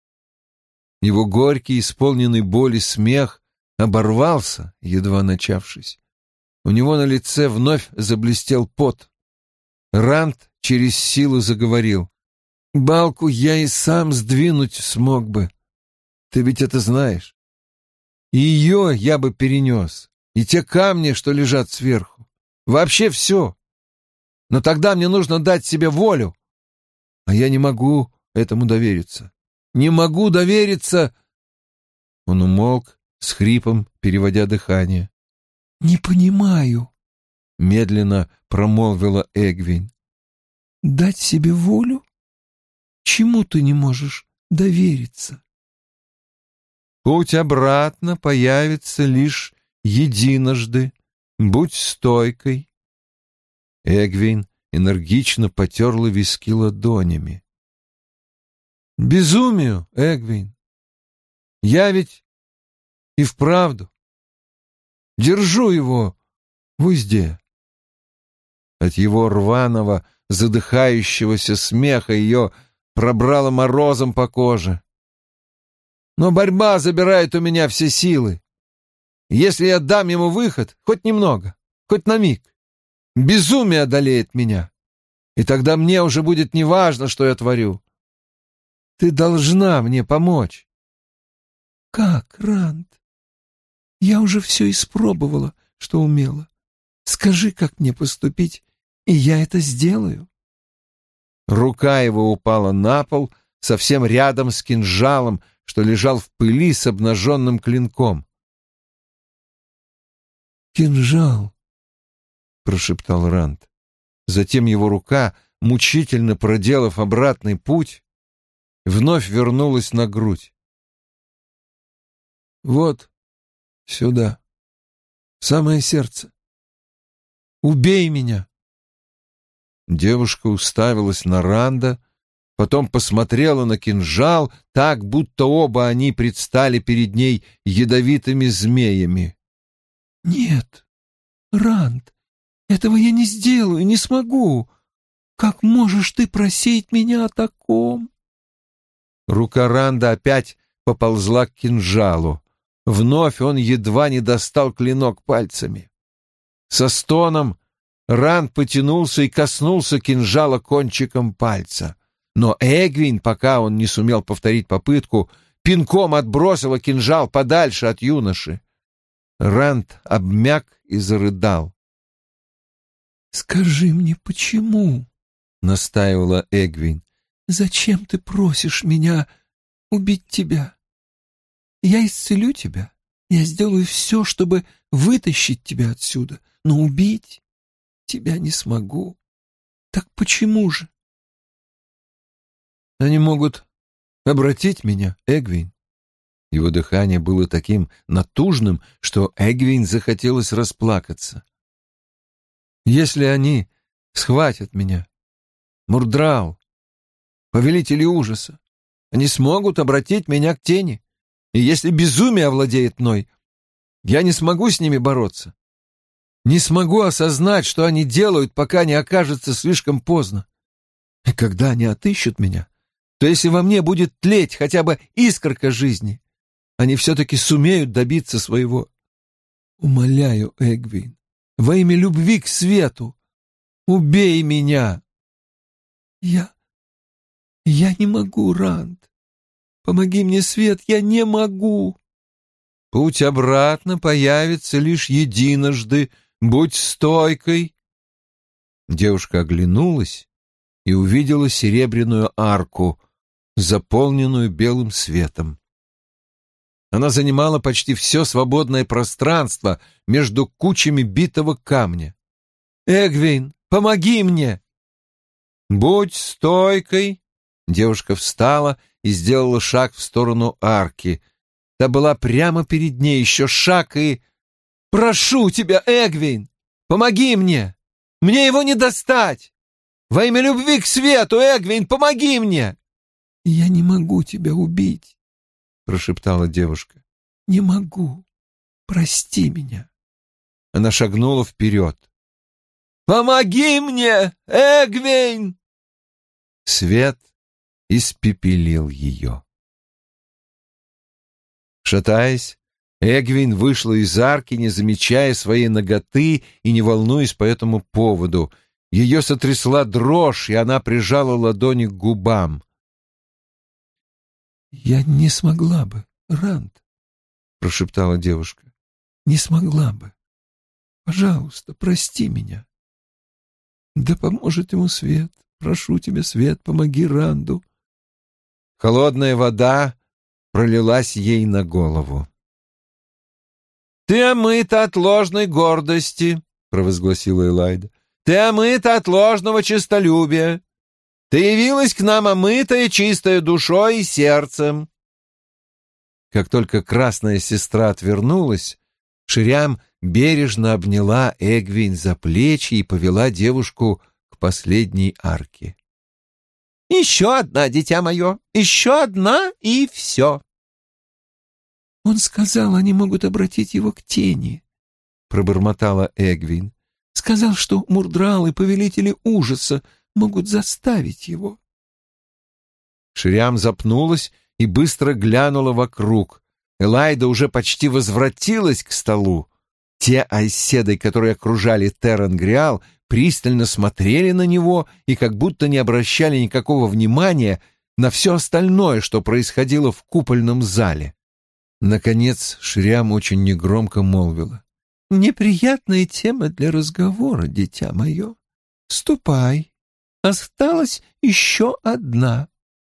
Его горький, исполненный боли смех оборвался, едва начавшись. У него на лице вновь заблестел пот. Ранд через силу заговорил. «Балку я и сам сдвинуть смог бы. Ты ведь это знаешь. И ее я бы перенес, и те камни, что лежат сверху. Вообще все. Но тогда мне нужно дать себе волю. А я не могу этому довериться. Не могу довериться...» Он умолк, с хрипом переводя дыхание. «Не понимаю», — медленно промолвила Эгвин. «Дать себе волю? Чему ты не можешь довериться?» «Путь обратно появится лишь единожды. Будь стойкой». Эгвин энергично потерла виски ладонями. «Безумию, Эгвин. Я ведь и вправду держу его в узде». От его рваного, задыхающегося смеха ее пробрало морозом по коже. «Но борьба забирает у меня все силы. Если я дам ему выход, хоть немного, хоть на миг, безумие одолеет меня, и тогда мне уже будет неважно, что я творю. Ты должна мне помочь». «Как, Ранд? Я уже все испробовала, что умела. Скажи, как мне поступить, и я это сделаю». Рука его упала на пол, совсем рядом с кинжалом, что лежал в пыли с обнаженным клинком. «Кинжал», — прошептал Ранд. Затем его рука, мучительно проделав обратный путь, вновь вернулась на грудь. «Вот сюда, в самое сердце. Убей меня». Девушка уставилась на Ранда, потом посмотрела на кинжал, так, будто оба они предстали перед ней ядовитыми змеями. «Нет, Ранд, этого я не сделаю, не смогу. Как можешь ты просить меня о таком?» Рука Ранда опять поползла к кинжалу. Вновь он едва не достал клинок пальцами. Со стоном Ранд потянулся и коснулся кинжала кончиком пальца. Но Эгвин, пока он не сумел повторить попытку, пинком отбросила кинжал подальше от юноши. Ранд обмяк и зарыдал. «Скажи мне, почему?» — настаивала Эгвин. «Зачем ты просишь меня убить тебя? Я исцелю тебя, я сделаю все, чтобы вытащить тебя отсюда, но убить тебя не смогу. Так почему же?» «Они могут обратить меня, Эгвин». Его дыхание было таким натужным, что Эгвин захотелось расплакаться. «Если они схватят меня, Мурдрал, повелители ужаса, Они смогут обратить меня к тени. И если безумие овладеет мной, я не смогу с ними бороться. Не смогу осознать, что они делают, пока не окажется слишком поздно. И когда они отыщут меня, то если во мне будет тлеть хотя бы искорка жизни, они все-таки сумеют добиться своего. Умоляю, Эгвин, во имя любви к свету, убей меня. Я... я не могу, Ранд. Помоги мне, Свет, я не могу. Путь обратно появится лишь единожды. Будь стойкой. Девушка оглянулась и увидела серебряную арку, заполненную белым светом. Она занимала почти все свободное пространство между кучами битого камня. «Эгвин, помоги мне!» «Будь стойкой!» Девушка встала и сделала шаг в сторону арки. Та была прямо перед ней, еще шаг и... «Прошу тебя, Эгвин, помоги мне! Мне его не достать! Во имя любви к свету, Эгвин, помоги мне!» «Я не могу тебя убить», — прошептала девушка. «Не могу. Прости меня». Она шагнула вперед. «Помоги мне, Эгвин!» Свет испепелил ее. Шатаясь, Эгвин вышла из арки, не замечая своей наготы и не волнуясь по этому поводу. Ее сотрясла дрожь, и она прижала ладони к губам. «Я не смогла бы, Ранд», — прошептала девушка. «Не смогла бы. Пожалуйста, прости меня». «Да поможет ему Свет. Прошу тебя, Свет, помоги Ранду». Холодная вода пролилась ей на голову. «Ты омыта от ложной гордости», — провозгласила Элайда. «Ты омыта от ложного честолюбия. Ты явилась к нам омытая, чистая душой и сердцем». Как только красная сестра отвернулась, Ширям бережно обняла Эгвин за плечи и повела девушку к последней арке. «Еще одна, дитя мое, еще одна, и все». «Он сказал, они могут обратить его к тени», — пробормотала Эгвин. «Сказал, что мурдралы, повелители ужаса, могут заставить его». Ширям запнулась и быстро глянула вокруг. Элайда уже почти возвратилась к столу. Те айседы, которые окружали Террангриал, пристально смотрели на него и как будто не обращали никакого внимания на все остальное, что происходило в купольном зале. Наконец Ширям очень негромко молвила. «Неприятная тема для разговора, дитя мое. Ступай. Осталась еще одна».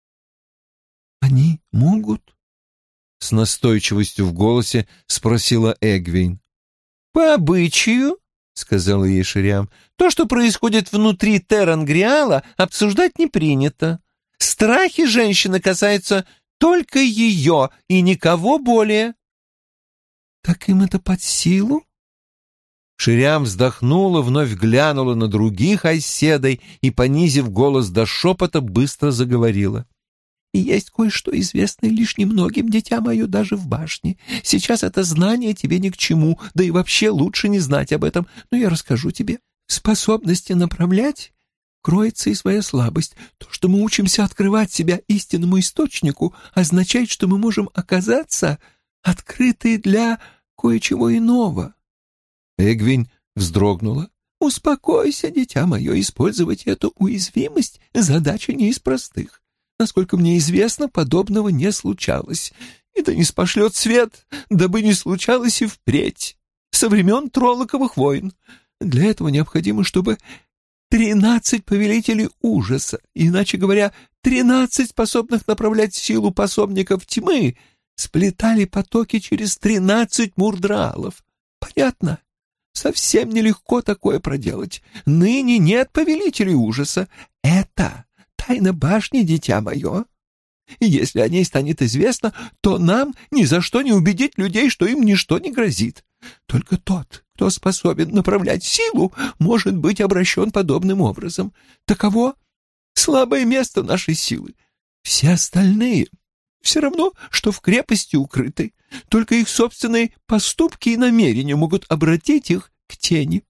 «Они могут?» — с настойчивостью в голосе спросила Эгвин. «По обычаю, — сказала ей Ширям, — то, что происходит внутри Террангриала, обсуждать не принято. Страхи женщины касаются только ее и никого более». «Так им это под силу?» Ширям вздохнула, вновь глянула на других айседой и, понизив голос до шепота, быстро заговорила. «И есть кое-что известное лишь немногим, дитя мое, даже в башне. Сейчас это знание тебе ни к чему, да и вообще лучше не знать об этом, но я расскажу тебе. В способности направлять кроется и своя слабость. То, что мы учимся открывать себя истинному источнику, означает, что мы можем оказаться открыты для кое-чего иного». Эгвин вздрогнула. «Успокойся, дитя мое, использовать эту уязвимость — задача не из простых. Насколько мне известно, подобного не случалось. И да не спошлет свет, дабы не случалось и впредь, со времен Троллоковых войн. Для этого необходимо, чтобы тринадцать повелителей ужаса, иначе говоря, тринадцать способных направлять силу пособников тьмы, сплетали потоки через тринадцать мурдралов. Понятно? Совсем нелегко такое проделать. Ныне нет повелителей ужаса. Это тайна башни, дитя мое. И если о ней станет известно, то нам ни за что не убедить людей, что им ничто не грозит. Только тот, кто способен направлять силу, может быть обращен подобным образом. Таково слабое место нашей силы. Все остальные все равно, что в крепости укрыты. Только их собственные поступки и намерения могут обратить их к тени.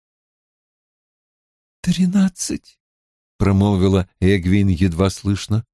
«Тринадцать», — промолвила Эгвин едва слышно.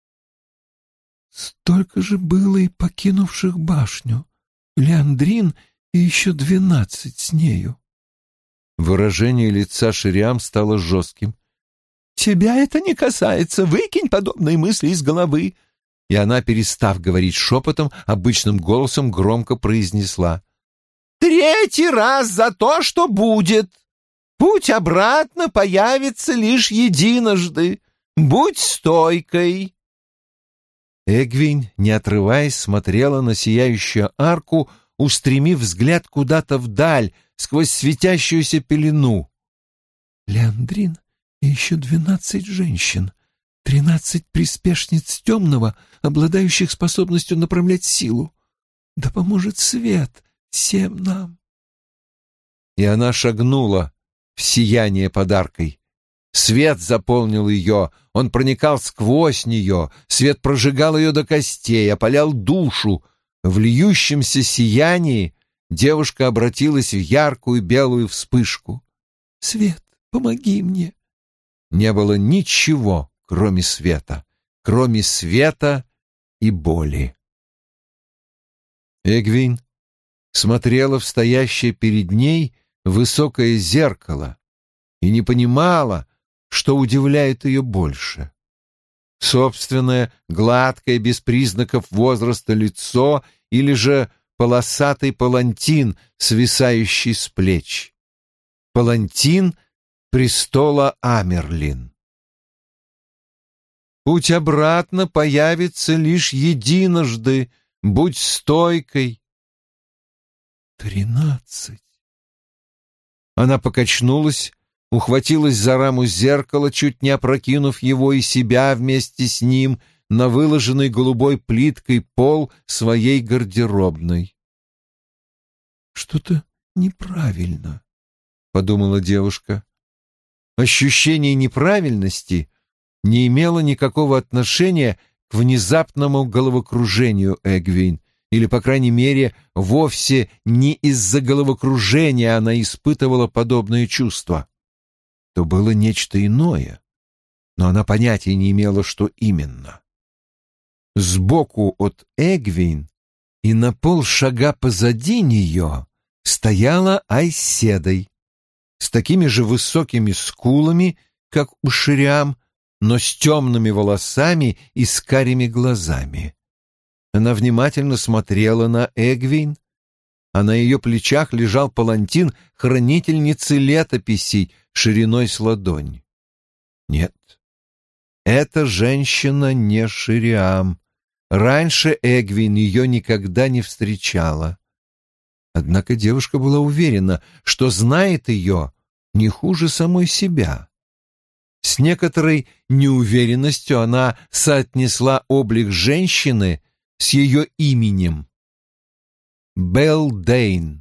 «Столько же было и покинувших башню. Леандрин и еще двенадцать с нею». Выражение лица Шириам стало жестким. «Тебя это не касается. Выкинь подобные мысли из головы». И она, перестав говорить шепотом, обычным голосом громко произнесла: «Третий раз за то, что будет. Путь обратно появится лишь единожды. Будь стойкой». Эгвин, не отрываясь, смотрела на сияющую арку, устремив взгляд куда-то вдаль, сквозь светящуюся пелену. «Леандрин и еще двенадцать женщин, тринадцать приспешниц темного, обладающих способностью направлять силу. Да поможет свет всем нам». И она шагнула в сияние подаркой. Свет заполнил ее, он проникал сквозь нее, свет прожигал ее до костей, опалял душу. В льющемся сиянии девушка обратилась в яркую белую вспышку. «Свет, помоги мне». Не было ничего, кроме света, кроме света и боли. Эгвин смотрела в стоящее перед ней высокое зеркало и не понимала, что удивляет ее больше. Собственное, гладкое, без признаков возраста лицо или же полосатый палантин, свисающий с плеч. Палантин престола Амерлин. Путь обратно появится лишь единожды. Будь стойкой. «Тринадцать». Она покачнулась, ухватилась за раму зеркала, чуть не опрокинув его и себя вместе с ним на выложенный голубой плиткой пол своей гардеробной. «Что-то неправильно», — подумала девушка. Ощущение неправильности не имело никакого отношения к внезапному головокружению Эгвин, или, по крайней мере, вовсе не из-за головокружения она испытывала подобные чувства. То было нечто иное, но она понятия не имела, что именно. Сбоку от Эгвин и на полшага позади нее стояла Айседой, с такими же высокими скулами, как у Шириам, но с темными волосами и с карими глазами. Она внимательно смотрела на Эгвин, а на ее плечах лежал палантин хранительницы летописей шириной с ладонь. Нет, эта женщина не Шириам. Раньше Эгвин ее никогда не встречала. Однако девушка была уверена, что знает ее не хуже самой себя. С некоторой неуверенностью она соотнесла облик женщины с ее именем — Белдейн.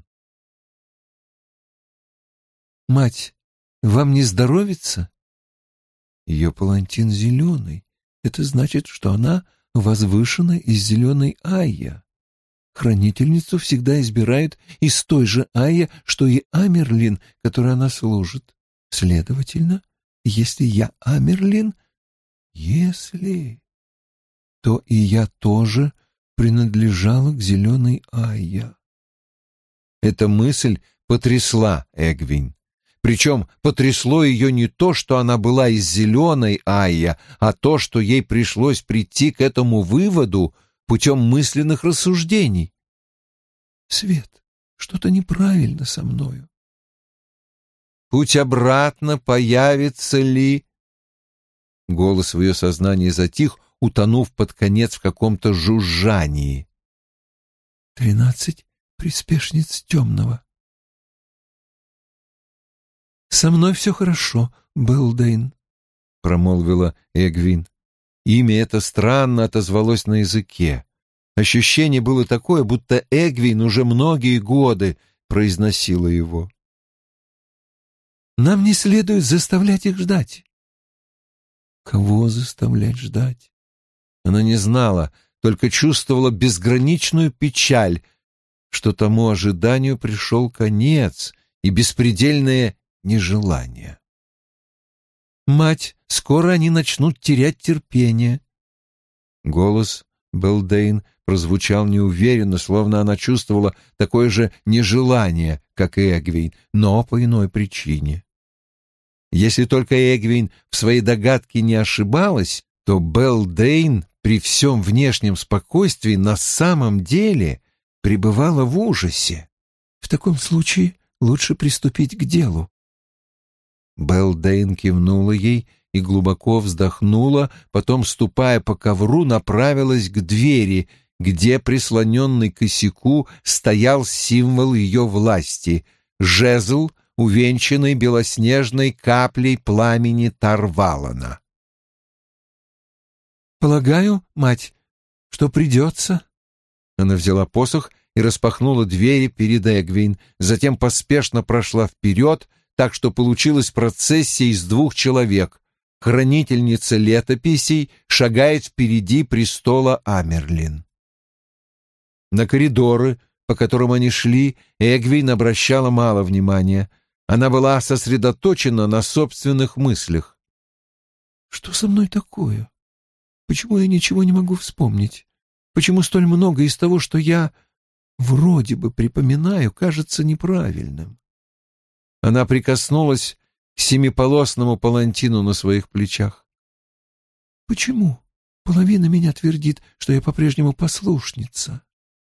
«Мать, вам не здоровится?» Ее палантин зеленый. Это значит, что она возвышена из зеленой Айя. Хранительницу всегда избирают из той же Айя, что и Амерлин, которой она служит. Следовательно, если я Амерлин, если, то и я тоже принадлежала к зеленой Айя. Эта мысль потрясла Эгвин. Причем потрясло ее не то, что она была из зеленой Айя, а то, что ей пришлось прийти к этому выводу путем мысленных рассуждений. «Свет, что-то неправильно со мною». «Путь обратно появится ли...» Голос в ее сознании затих, утонув под конец в каком-то жужжании. «Тринадцать приспешниц темного». «Со мной все хорошо, Белдейн», — промолвила Эгвин. Имя это странно отозвалось на языке. Ощущение было такое, будто Эгвин уже многие годы произносила его. «Нам не следует заставлять их ждать». «Кого заставлять ждать?» Она не знала, только чувствовала безграничную печаль, что тому ожиданию пришел конец и беспредельное нежелание. «Мать, скоро они начнут терять терпение». Голос Белдейн прозвучал неуверенно, словно она чувствовала такое же нежелание, как и Эгвейн, но по иной причине. Если только Эгвейн в своей догадке не ошибалась, то Белдейн при всем внешнем спокойствии на самом деле пребывала в ужасе. «В таком случае лучше приступить к делу». Белдейн кивнула ей и глубоко вздохнула, потом, ступая по ковру, направилась к двери, где, прислоненный к косяку, стоял символ ее власти — жезл, увенчанный белоснежной каплей пламени Тарвалана. «Полагаю, мать, что придется?» Она взяла посох и распахнула двери перед Эгвейн, затем поспешно прошла вперед, так что получилась процессия из двух человек. Хранительница летописей шагает впереди престола Амерлин. На коридоры, по которым они шли, Эгвейн обращала мало внимания. Она была сосредоточена на собственных мыслях. «Что со мной такое? Почему я ничего не могу вспомнить? Почему столь много из того, что я вроде бы припоминаю, кажется неправильным?» Она прикоснулась к семиполосному палантину на своих плечах. «Почему? Половина меня твердит, что я по-прежнему послушница».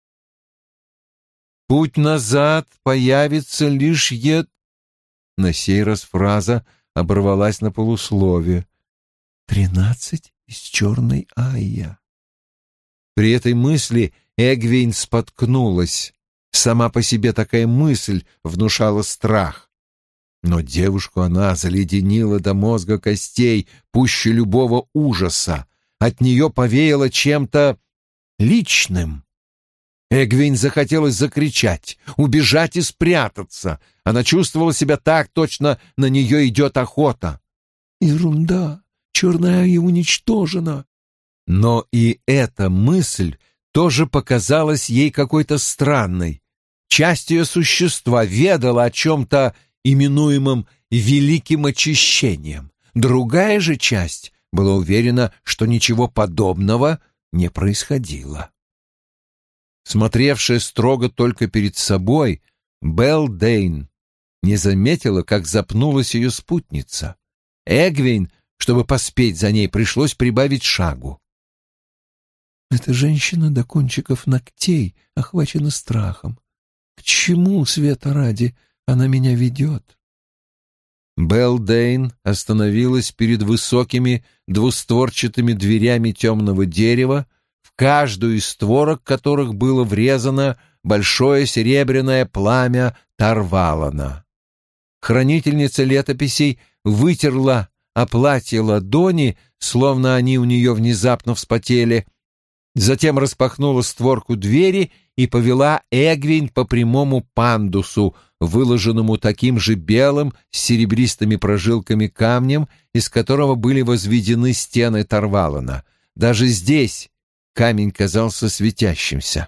«Путь назад появится лишь ед...» На сей раз фраза оборвалась на полуслове. «Тринадцать из черной Айя». При этой мысли Эгвейн споткнулась. Сама по себе такая мысль внушала страх. Но девушку она заледенила до мозга костей, пуще любого ужаса. От нее повеяло чем-то личным. Эгвейн захотелось закричать, убежать и спрятаться. Она чувствовала себя так, точно на нее идет охота. «Ерунда! Черная Айя уничтожена!» Но и эта мысль тоже показалась ей какой-то странной. Часть ее существа ведала о чем-то именуемым «великим очищением». Другая же часть была уверена, что ничего подобного не происходило. Смотревшая строго только перед собой, Белдейн не заметила, как запнулась ее спутница. Эгвейн, чтобы поспеть за ней, пришлось прибавить шагу. Эта женщина до кончиков ногтей охвачена страхом. К чему, света ради, она меня ведет? Белдейн остановилась перед высокими двустворчатыми дверями темного дерева, в каждую из створок которых было врезано большое серебряное пламя Тарвалана. Хранительница летописей вытерла о платье ладони, словно они у нее внезапно вспотели, затем распахнула створку двери и повела Эгвейн по прямому пандусу, выложенному таким же белым с серебристыми прожилками камнем, из которого были возведены стены Тарвалана. Даже здесь камень казался светящимся.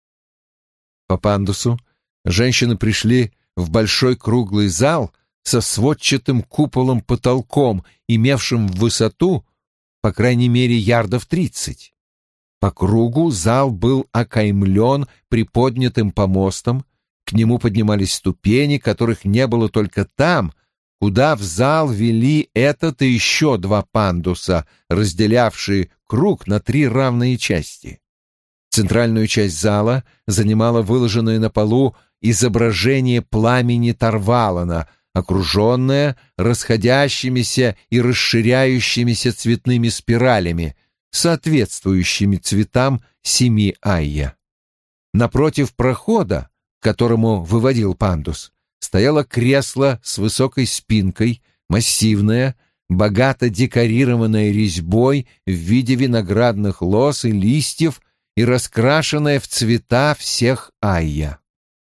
По пандусу женщины пришли в большой круглый зал со сводчатым куполом-потолком, имевшим в высоту, по крайней мере, ярдов тридцать. По кругу зал был окаймлен приподнятым помостом, к нему поднимались ступени, которых не было только там, куда в зал вели этот и еще два пандуса, разделявшие круг на три равные части. Центральную часть зала занимало выложенное на полу изображение пламени Тарвалана, окруженное расходящимися и расширяющимися цветными спиралями, соответствующими цветам семи Айя. Напротив прохода, к которому выводил пандус, стояло кресло с высокой спинкой, массивное, богато декорированное резьбой в виде виноградных лоз и листьев и раскрашенное в цвета всех Айя.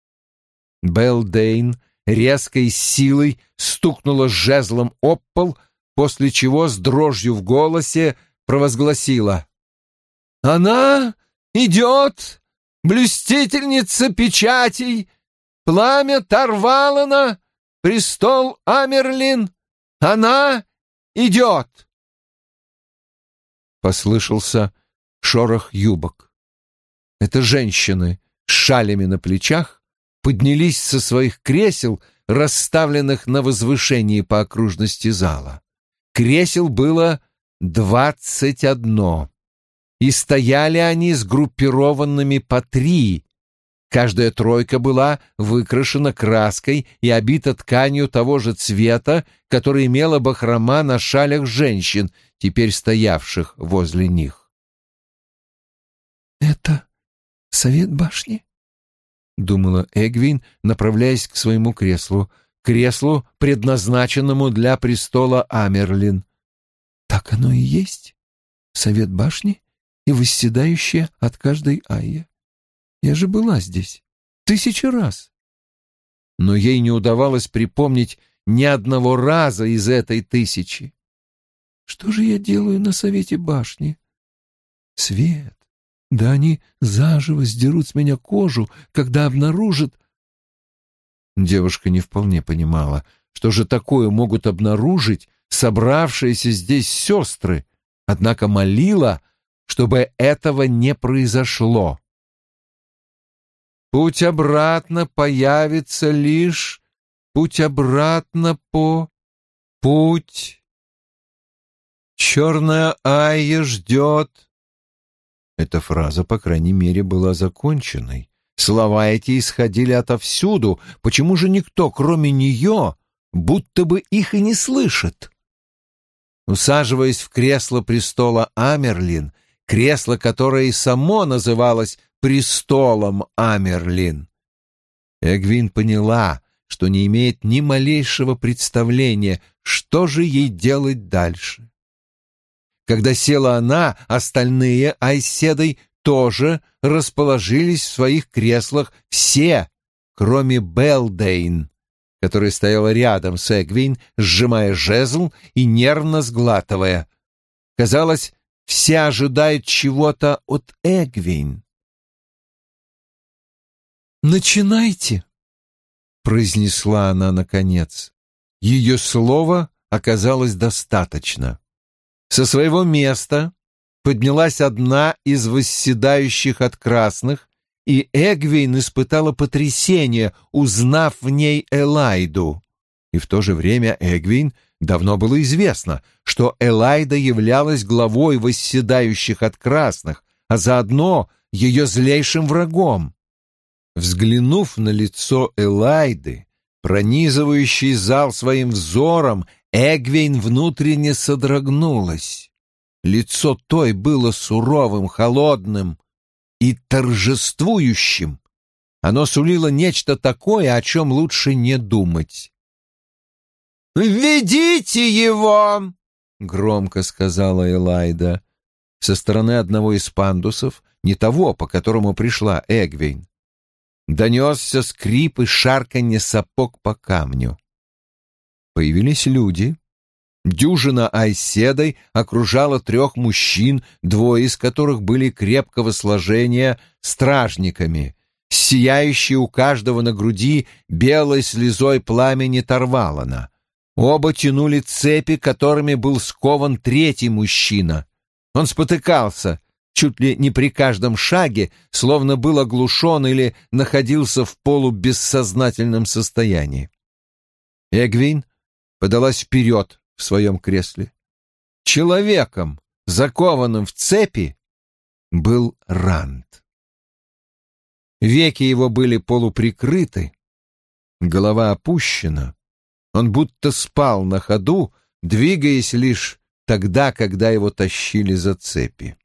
Белдейн резкой силой стукнула жезлом об пол, после чего с дрожью в голосе провозгласила: Она идет, блюстительница печатей, пламя Тарвалана, престол Амерлин. Она идет!» Послышался шорох юбок. Это женщины с шалями на плечах поднялись со своих кресел, расставленных на возвышении по окружности зала. Кресел было двадцать одно, и стояли они сгруппированными по три. Каждая тройка была выкрашена краской и обита тканью того же цвета, который имела бахрома на шалях женщин, теперь стоявших возле них. «Это совет башни?» — думала Эгвин, направляясь к своему креслу, креслу, предназначенному для престола Амерлин. «Так оно и есть. Совет башни и восседающая от каждой айя. Я же была здесь тысячи раз». Но ей не удавалось припомнить ни одного раза из этой тысячи. «Что же я делаю на совете башни? Свет. Да они заживо сдерут с меня кожу, когда обнаружат...» Девушка не вполне понимала, что же такое могут обнаружить собравшиеся здесь сестры, однако молила, чтобы этого не произошло. Путь обратно появится лишь... Путь обратно по... Путь... Черная Айя ждет... Эта фраза, по крайней мере, была законченной. Слова эти исходили отовсюду. Почему же никто, кроме нее, будто бы их и не слышит? Усаживаясь в кресло престола Амерлин, кресло, которое и само называлось престолом Амерлин, Эгвин поняла, что не имеет ни малейшего представления, что же ей делать дальше. Когда села она, остальные айседой тоже расположились в своих креслах, все, кроме Белдейн, которая стояла рядом с Эгвин, сжимая жезл и нервно сглатывая. Казалось, все ожидают чего-то от Эгвин. «Начинайте», — произнесла она наконец. Ее слова оказалось достаточно. Со своего места поднялась одна из восседающих от красных, и Эгвин испытала потрясение, узнав в ней Элайду. И в то же время Эгвин давно было известно, что Элайда являлась главой восседающих от красных, а заодно ее злейшим врагом. Взглянув на лицо Элайды, пронизывающий зал своим взором, Эгвин внутренне содрогнулась. Лицо той было суровым, холодным и торжествующим. Оно сулило нечто такое, о чем лучше не думать. «Введите его!» — громко сказала Элайда. Со стороны одного из пандусов, не того, по которому пришла Эгвин, донесся скрип и шарканье сапог по камню. Появились люди. Дюжина айседой окружала трех мужчин, двое из которых были крепкого сложения стражниками, сияющие у каждого на груди белой слезой пламени Тарвалана. Оба тянули цепи, которыми был скован третий мужчина. Он спотыкался чуть ли не при каждом шаге, словно был оглушен или находился в полубессознательном состоянии. Эгвин подалась вперед в своем кресле. Человеком, закованным в цепи, был Ранд. Веки его были полуприкрыты, голова опущена. Он будто спал на ходу, двигаясь лишь тогда, когда его тащили за цепи.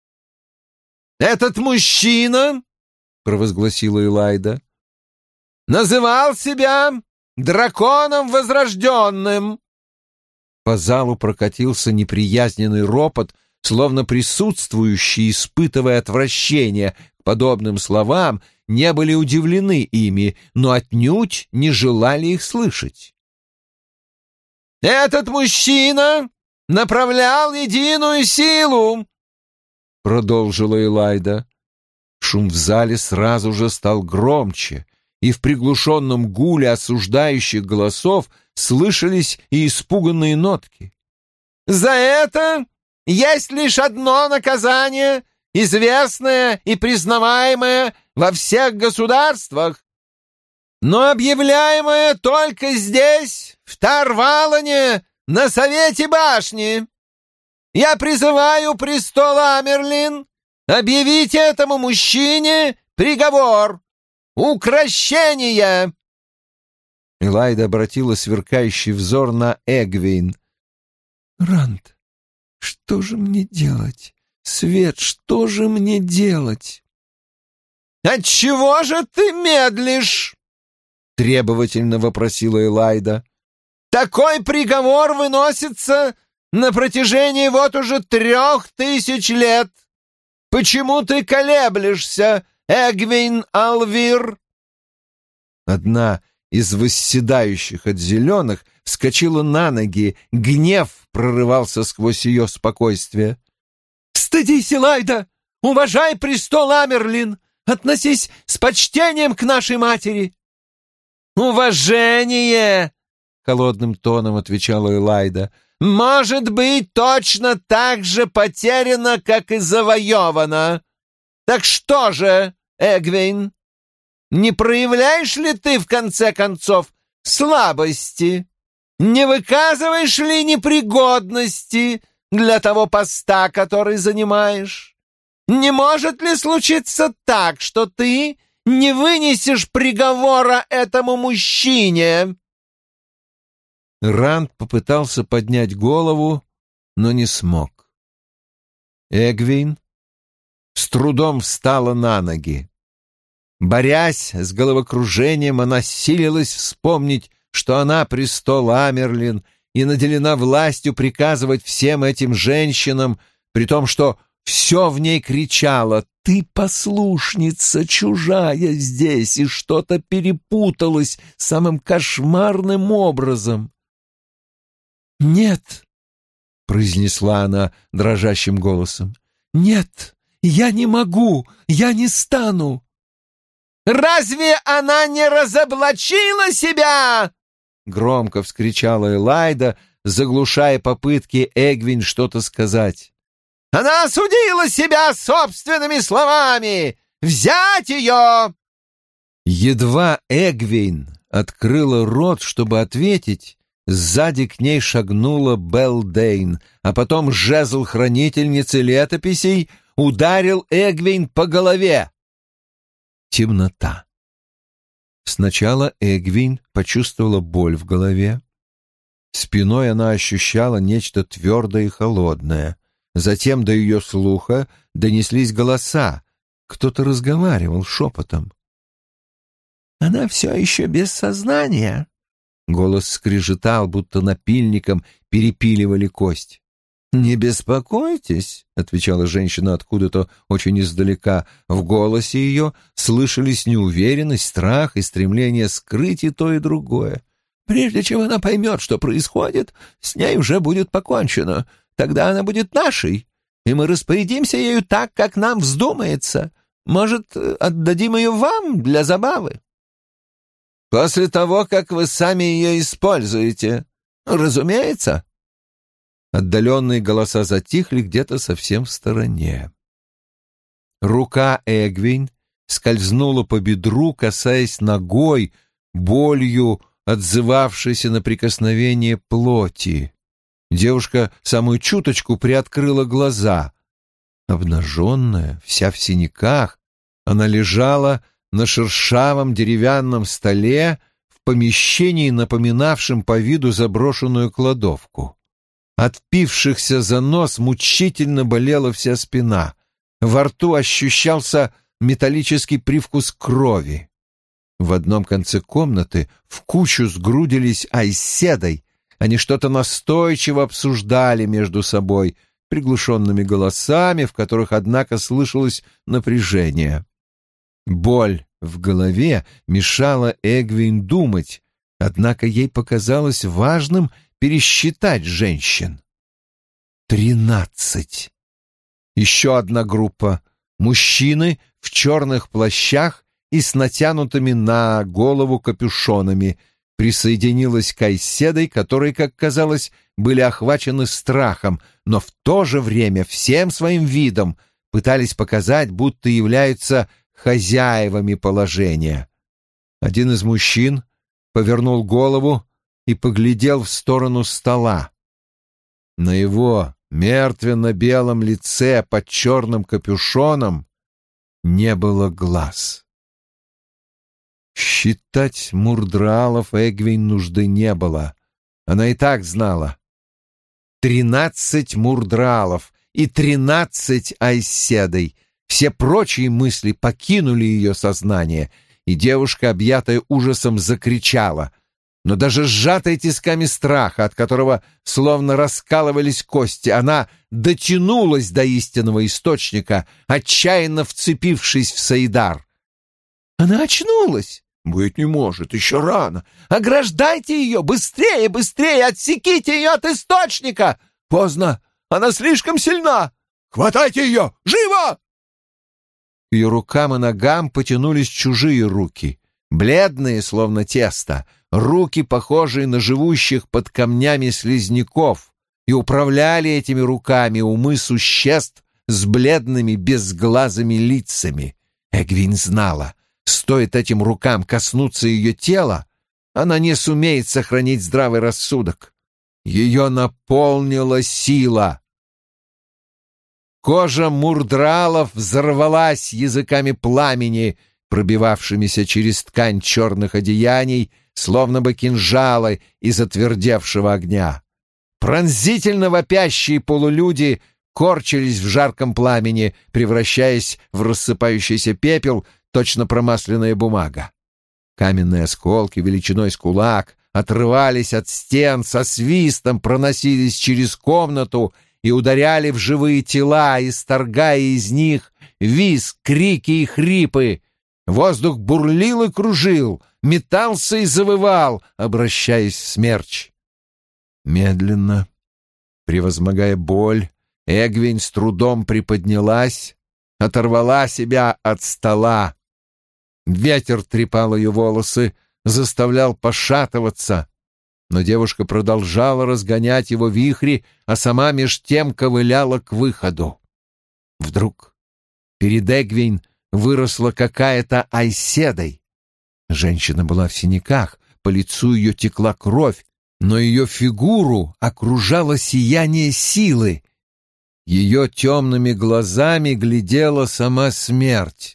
«Этот мужчина, — провозгласила Элайда, — называл себя драконом возрожденным». По залу прокатился неприязненный ропот, словно присутствующие, испытывая отвращение к подобным словам, не были удивлены ими, но отнюдь не желали их слышать. «Этот мужчина направлял единую силу», — продолжила Элайда. Шум в зале сразу же стал громче, и в приглушенном гуле осуждающих голосов слышались и испуганные нотки. «За это есть лишь одно наказание, известное и признаваемое во всех государствах, но объявляемое только здесь, в Тарвалане, на Совете Башни. Я призываю престол Амерлин объявить этому мужчине приговор. Укрощение!» Элайда обратила сверкающий взор на Эгвейн. «Ранд, что же мне делать? Свет, что же мне делать?» «Отчего же ты медлишь?» — требовательно вопросила Элайда. «Такой приговор выносится на протяжении вот уже трех тысяч лет. Почему ты колеблешься, Эгвейн Алвир?» Одна из восседающих от зеленых вскочила на ноги, гнев прорывался сквозь ее спокойствие. «Стыдись, Элайда! Уважай престол Амерлин! Относись с почтением к нашей матери!» «Уважение!» — холодным тоном отвечала Элайда. «Может быть, точно так же потеряно, как и завоевано. Так что же, Эгвейн, не проявляешь ли ты, в конце концов, слабости? Не выказываешь ли непригодности для того поста, который занимаешь? Не может ли случиться так, что ты не вынесешь приговора этому мужчине?» Ранд попытался поднять голову, но не смог. Эгвейн с трудом встала на ноги. Борясь с головокружением, она силилась вспомнить, что она престол Амерлин и наделена властью приказывать всем этим женщинам, при том, что все в ней кричало: «Ты послушница, чужая здесь, и что-то перепуталось самым кошмарным образом». «Нет», — произнесла она дрожащим голосом, — «нет, я не могу, я не стану». «Разве она не разоблачила себя?» — громко вскричала Элайда, заглушая попытки Эгвейн что-то сказать. «Она осудила себя собственными словами! Взять ее!» Едва Эгвейн открыла рот, чтобы ответить, сзади к ней шагнула Белдейн, а потом жезл хранительницы летописей ударил Эгвейн по голове. Темнота. Сначала Эгвейн почувствовала боль в голове. Спиной она ощущала нечто твердое и холодное. Затем до ее слуха донеслись голоса. Кто-то разговаривал шепотом. «Она все еще без сознания». Голос скрежетал, будто напильником перепиливали кость. «Не беспокойтесь», — отвечала женщина откуда-то очень издалека. В голосе ее слышались неуверенность, страх и стремление скрыть и то, и другое. «Прежде чем она поймет, что происходит, с ней уже будет покончено. Тогда она будет нашей, и мы распорядимся ею так, как нам вздумается. Может, отдадим ее вам для забавы?» «После того, как вы сами ее используете?» «Разумеется». Отдаленные голоса затихли где-то совсем в стороне. Рука Эгвейн скользнула по бедру, касаясь ногой, болью отзывавшейся на прикосновение плоти. Девушка самую чуточку приоткрыла глаза. Обнаженная, вся в синяках, она лежала на шершавом деревянном столе в помещении, напоминавшем по виду заброшенную кладовку. От впившихся за нос мучительно болела вся спина. Во рту ощущался металлический привкус крови. В одном конце комнаты в кучу сгрудились Айседой. Они что-то настойчиво обсуждали между собой, приглушенными голосами, в которых, однако, слышалось напряжение. Боль в голове мешала Эгвейн думать, однако ей показалось важным пересчитать женщин. Тринадцать. Еще одна группа — мужчины в черных плащах и с натянутыми на голову капюшонами — присоединилась к айседой, которые, как казалось, были охвачены страхом, но в то же время всем своим видом пытались показать, будто являются хозяевами положения. Один из мужчин повернул голову и поглядел в сторону стола. На его мертвенно-белом лице под черным капюшоном не было глаз. Считать мурдралов Эгвин нужды не было. Она и так знала. Тринадцать мурдралов и тринадцать айседой. Все прочие мысли покинули ее сознание, и девушка, объятая ужасом, закричала. Но даже сжатая тисками страха, от которого словно раскалывались кости, она дотянулась до истинного источника, отчаянно вцепившись в Саидар. Она очнулась. Быть не может, еще рано. Ограждайте ее! Быстрее, быстрее! Отсеките ее от источника! Поздно! Она слишком сильна! Хватайте ее! Живо! К ее рукам и ногам потянулись чужие руки, бледные, словно тесто, руки, похожие на живущих под камнями слизняков, и управляли этими руками умы существ с бледными безглазыми лицами. Эгвин знала, стоит этим рукам коснуться ее тела, она не сумеет сохранить здравый рассудок. Ее наполнила сила. Кожа мурдралов взорвалась языками пламени, пробивавшимися через ткань черных одеяний, словно бы кинжалы из отвердевшего огня. Пронзительно вопящие полулюди корчились в жарком пламени, превращаясь в рассыпающийся пепел, точно промасленная бумага. Каменные осколки величиной с кулак отрывались от стен, со свистом проносились через комнату и ударяли в живые тела, исторгая из них визг, крики и хрипы. Воздух бурлил и кружил, метался и завывал, обращаясь в смерч. Медленно, превозмогая боль, Эгвин с трудом приподнялась, оторвала себя от стола. Ветер трепал ее волосы, заставлял пошатываться, но девушка продолжала разгонять его вихри, а сама меж тем ковыляла к выходу. Вдруг перед Эгвин выросла какая-то айседой. Женщина была в синяках, по лицу ее текла кровь, но ее фигуру окружало сияние силы. Ее темными глазами глядела сама смерть.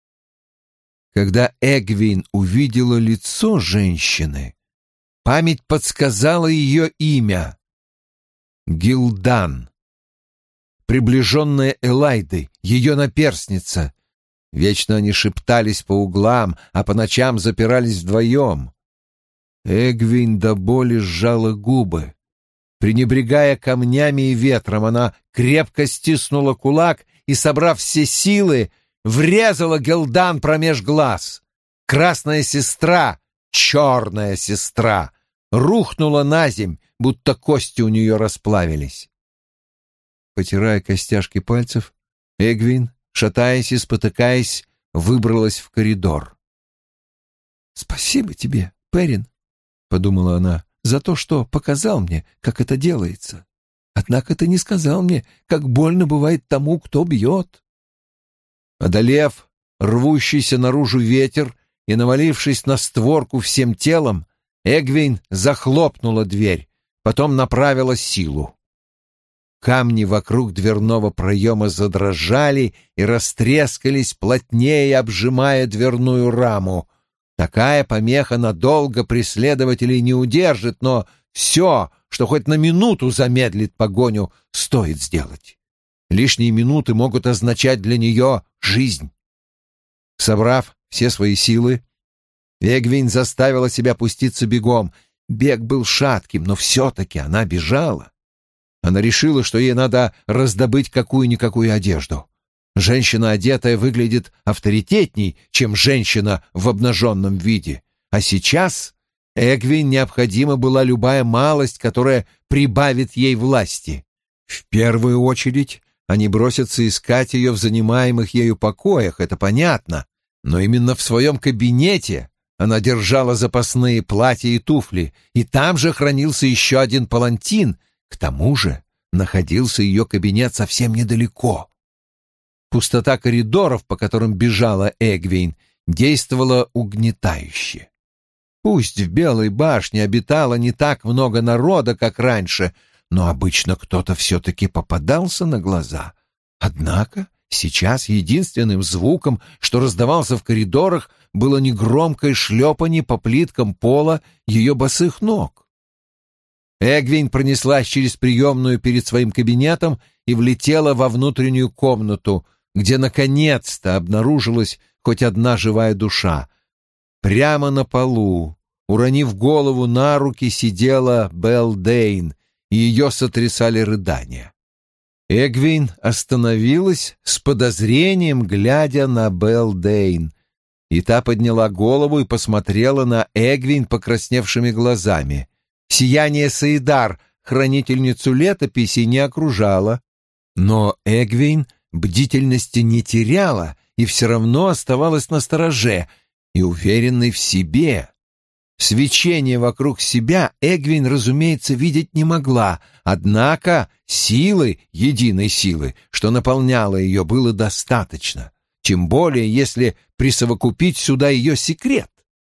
Когда Эгвин увидела лицо женщины, память подсказала ее имя — Гилдан, приближенная Элайды, ее наперсница. Вечно они шептались по углам, а по ночам запирались вдвоем. Эгвин до боли сжала губы. Пренебрегая камнями и ветром, она крепко стиснула кулак и, собрав все силы, врезала Гилдан промеж глаз. Красная сестра, черная сестра, рухнула на земь, будто кости у нее расплавились. Потирая костяшки пальцев, Эгвин, шатаясь и спотыкаясь, выбралась в коридор. «Спасибо тебе, Перин», — подумала она, — «за то, что показал мне, как это делается. Однако ты не сказал мне, как больно бывает тому, кто бьет». Одолев рвущийся наружу ветер и навалившись на створку всем телом, Эгвин захлопнула дверь, потом направила силу. Камни вокруг дверного проема задрожали и растрескались плотнее, обжимая дверную раму. Такая помеха надолго преследователей не удержит, но все, что хоть на минуту замедлит погоню, стоит сделать. Лишние минуты могут означать для нее жизнь. Собрав все свои силы, Эгвин заставила себя пуститься бегом. Бег был шатким, но все-таки она бежала. Она решила, что ей надо раздобыть какую-никакую одежду. Женщина, одетая, выглядит авторитетней, чем женщина в обнаженном виде. А сейчас Эгвин необходима была любая малость, которая прибавит ей власти. В первую очередь Они бросятся искать ее в занимаемых ею покоях, это понятно, но именно в своем кабинете она держала запасные платья и туфли, и там же хранился еще один палантин, к тому же находился ее кабинет совсем недалеко. Пустота коридоров, по которым бежала Эгвейн, действовала угнетающе. Пусть в Белой башне обитало не так много народа, как раньше, но обычно кто-то все-таки попадался на глаза. Однако сейчас единственным звуком, что раздавался в коридорах, было негромкое шлепанье по плиткам пола ее босых ног. Эгвейн пронеслась через приемную перед своим кабинетом и влетела во внутреннюю комнату, где наконец-то обнаружилась хоть одна живая душа. Прямо на полу, уронив голову на руки, сидела Белдейн, и ее сотрясали рыдания. Эгвейн остановилась с подозрением, глядя на Белдейн, и та подняла голову и посмотрела на Эгвейн покрасневшими глазами. Сияние Саидар, хранительницу летописей, не окружало, но Эгвейн бдительности не теряла и все равно оставалась настороже и уверенной в себе. Свечение вокруг себя Эгвейн, разумеется, видеть не могла, однако силы, единой силы, что наполняло ее, было достаточно, тем более если присовокупить сюда ее секрет.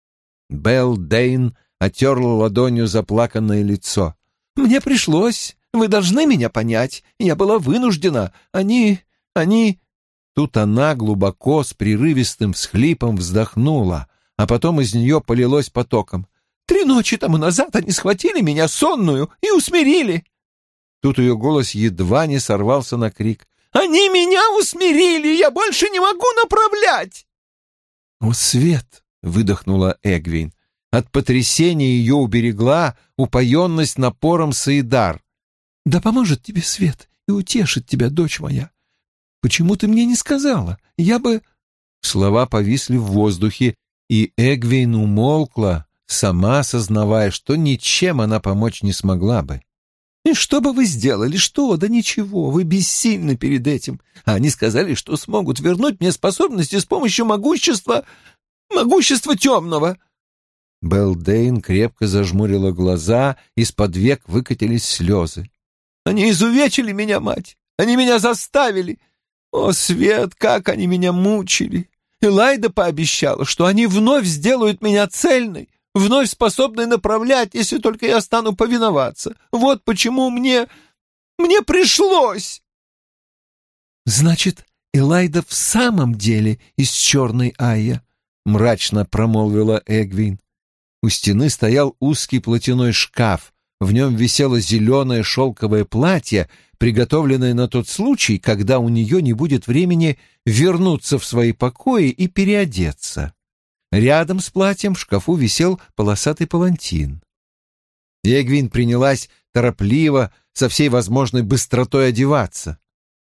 Белдейн отерла ладонью заплаканное лицо. «Мне пришлось, вы должны меня понять, я была вынуждена, они, они...» Тут она глубоко с прерывистым всхлипом вздохнула, а потом из нее полилось потоком. «Три ночи тому назад они схватили меня сонную и усмирили!» Тут ее голос едва не сорвался на крик. «Они меня усмирили! Я больше не могу направлять!» «О, Свет!» — выдохнула Эгвейн. От потрясения ее уберегла упоенность напором Саидар. «Да поможет тебе Свет и утешит тебя, дочь моя! Почему ты мне не сказала? Я бы...» Слова повисли в воздухе, и Эгвейн умолкла, сама сознавая, что ничем она помочь не смогла бы. «И что бы вы сделали? Что? Да ничего, вы бессильны перед этим. А они сказали, что смогут вернуть мне способности с помощью могущества... могущества темного». Белдейн крепко зажмурила глаза, из-под век выкатились слезы. «Они изувечили меня, мать! Они меня заставили! О, Свет, как они меня мучили! Элайда пообещала, что они вновь сделают меня цельной, вновь способной направлять, если только я стану повиноваться. Вот почему мне... мне пришлось!» «Значит, Элайда в самом деле из черной Айя», — мрачно промолвила Эгвейн. У стены стоял узкий платяной шкаф, в нем висело зеленое шелковое платье, приготовленное на тот случай, когда у нее не будет времени вернуться в свои покои и переодеться. Рядом с платьем в шкафу висел полосатый палантин. Эгвейн принялась торопливо, со всей возможной быстротой одеваться.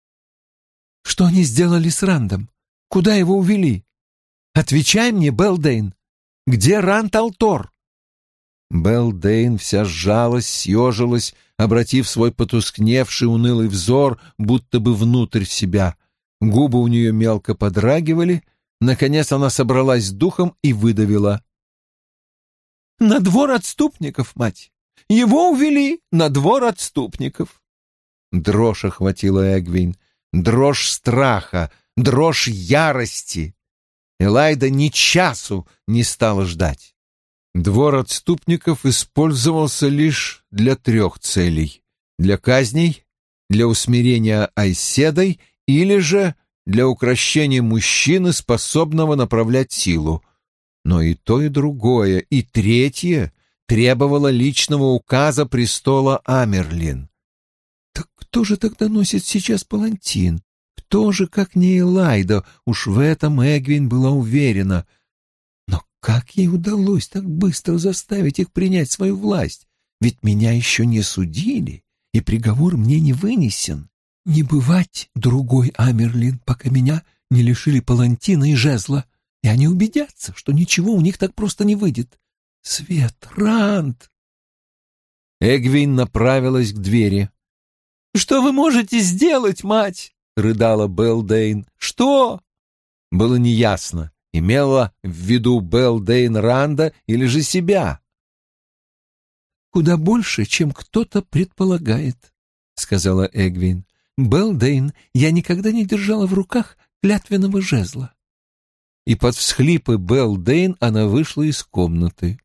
«Что они сделали с Рандом? Куда его увели? Отвечай мне, Белдейн, где Ранд Алтор?» Белдейн вся сжалась, съежилась, обратив свой потускневший унылый взор будто бы внутрь себя. Губы у нее мелко подрагивали. Наконец она собралась с духом и выдавила: «На двор отступников, мать! Его увели на двор отступников!» Дрожь охватила Эгвейн, дрожь страха, дрожь ярости. Элайда ни часу не стала ждать. Двор отступников использовался лишь для трех целей: для казней, для усмирения Айседой или же для укрощения мужчины, способного направлять силу. Но и то, и другое, и третье требовало личного указа престола Амерлин. Так кто же тогда носит сейчас палантин? Кто же, как не Элайда? Уж в этом Эгвейн была уверена. Но как ей удалось так быстро заставить их принять свою власть? Ведь меня еще не судили, и приговор мне не вынесен. Не бывать другой Амерлин, пока меня не лишили палантина и жезла, и они убедятся, что ничего у них так просто не выйдет. Свет, Ранд!» Эгвейн направилась к двери. «Что вы можете сделать, мать?» рыдала Белдейн. «Что?» Было неясно, имела в виду Белдейн Ранда или же себя. «Куда больше, чем кто-то предполагает», — сказала Эгвин. «Белдейн, я никогда не держала в руках клятвенного жезла». И под всхлипы Белдейн она вышла из комнаты.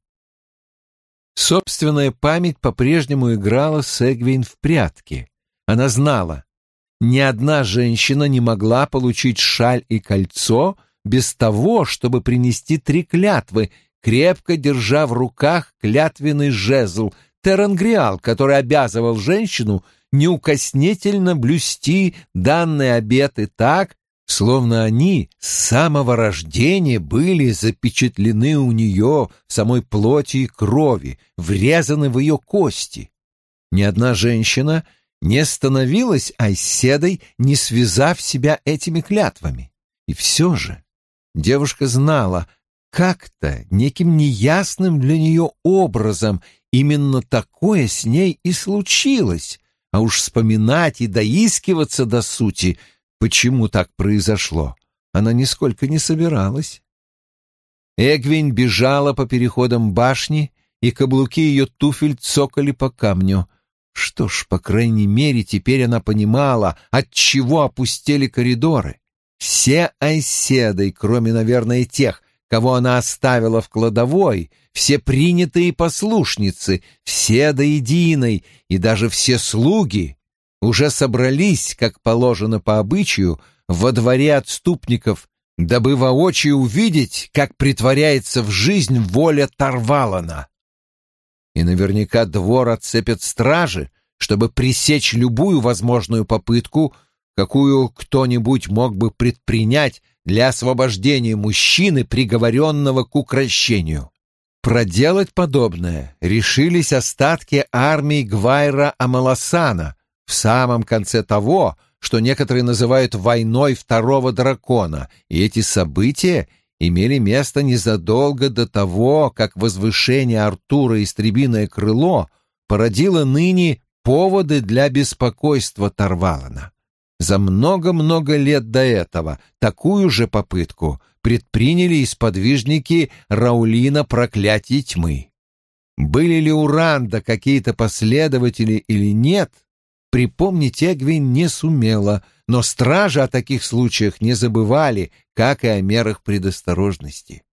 Собственная память по-прежнему играла с Эгвин в прятки. Она знала, ни одна женщина не могла получить шаль и кольцо без того, чтобы принести три клятвы, крепко держа в руках клятвенный жезл, терангриал, который обязывал женщину неукоснительно блюсти данные обеты так, словно они с самого рождения были запечатлены у нее в самой плоти и крови, врезаны в ее кости. Ни одна женщина не становилась айседой, не связав себя этими клятвами. И все же девушка знала, как-то, неким неясным для нее образом, именно такое с ней и случилось, а уж вспоминать и доискиваться до сути, почему так произошло, она нисколько не собиралась. Эгвин бежала по переходам башни, и каблуки ее туфель цокали по камню. Что ж, по крайней мере, теперь она понимала, отчего опустели коридоры. Все айседы, кроме, наверное, тех, кого она оставила в кладовой, все принятые послушницы, все до единой, и даже все слуги уже собрались, как положено по обычаю, во дворе отступников, дабы воочию увидеть, как притворяется в жизнь воля Тарвалана. И наверняка двор отцепят стражи, чтобы пресечь любую возможную попытку, какую кто-нибудь мог бы предпринять для освобождения мужчины, приговоренного к укрощению. Проделать подобное решились остатки армии Гвайра Амаласана в самом конце того, что некоторые называют войной второго дракона, и эти события имели место незадолго до того, как возвышение Артура Истребиное крыло породило ныне поводы для беспокойства Тарвалана. За много-много лет до этого такую же попытку предприняли и сподвижники Раулина Проклятия Тьмы. Были ли у Ранда какие-то последователи или нет, припомнить Эгвин не сумела, но стражи о таких случаях не забывали, как и о мерах предосторожности.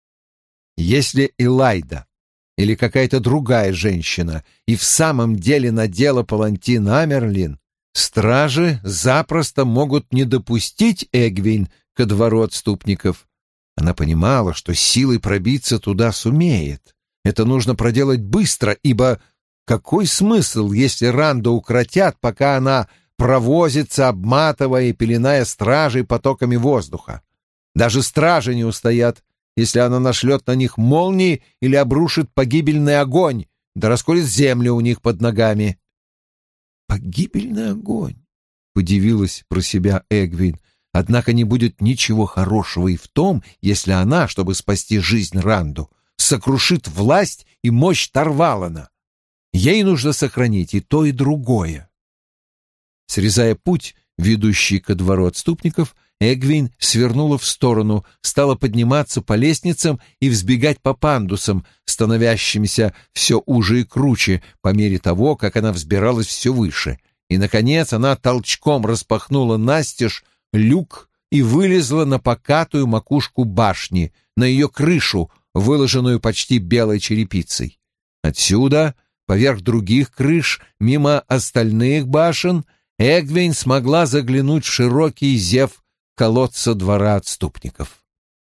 Если Элайда или какая-то другая женщина и в самом деле надела палантин Амерлин, стражи запросто могут не допустить Эгвин ко двору отступников. Она понимала, что силой пробиться туда сумеет. Это нужно проделать быстро, ибо какой смысл, если Ранду укротят, пока она провозится, обматывая и пеленая стражей потоками воздуха? Даже стражи не устоят, если она нашлет на них молнии или обрушит погибельный огонь, да расколет землю у них под ногами. «Погибельный огонь», — подивилась про себя Эгвин, однако не будет ничего хорошего и в том, если она, чтобы спасти жизнь Ранду, сокрушит власть и мощь Тарвалана. Ей нужно сохранить и то, и другое. Срезая путь, ведущий ко двору отступников, Эгвин свернула в сторону, стала подниматься по лестницам и взбегать по пандусам, становящимся все уже и круче по мере того, как она взбиралась все выше. И, наконец, она толчком распахнула настежь люк и вылезла на покатую макушку башни, на ее крышу, выложенную почти белой черепицей. Отсюда, поверх других крыш, мимо остальных башен, Эгвин смогла заглянуть в широкий зев колодца двора отступников.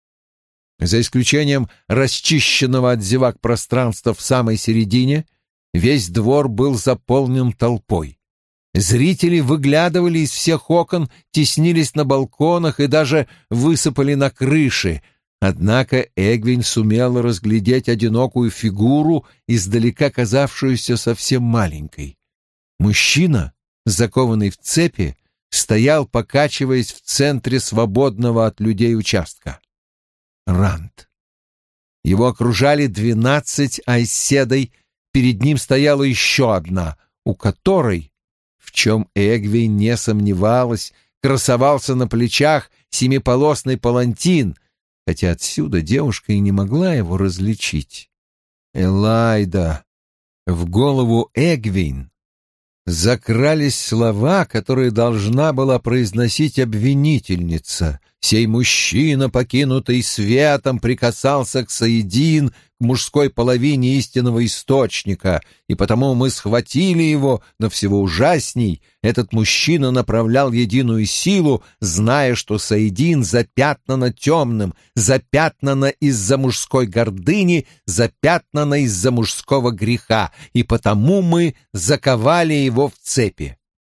За исключением расчищенного от зевак пространства в самой середине, весь двор был заполнен толпой. Зрители выглядывали из всех окон, теснились на балконах и даже высыпали на крыши. Однако Эгвин сумела разглядеть одинокую фигуру, издалека казавшуюся совсем маленькой. Мужчина, закованный в цепи, стоял, покачиваясь в центре свободного от людей участка. Ранд. Его окружали двенадцать айседой, перед ним стояла еще одна, у которой, в чем Эгвин не сомневалась, красовался на плечах семиполосный палантин, хотя отсюда девушка и не могла его различить. Элайда. В голову Эгвин закрались слова, которые должна была произносить обвинительница. «Сей мужчина, покинутый светом, прикасался к Саидин, к мужской половине истинного источника, и потому мы схватили его, но всего ужасней, этот мужчина направлял единую силу, зная, что Саидин запятнана темным, запятнана из-за мужской гордыни, запятнана из-за мужского греха, и потому мы заковали его в цепи».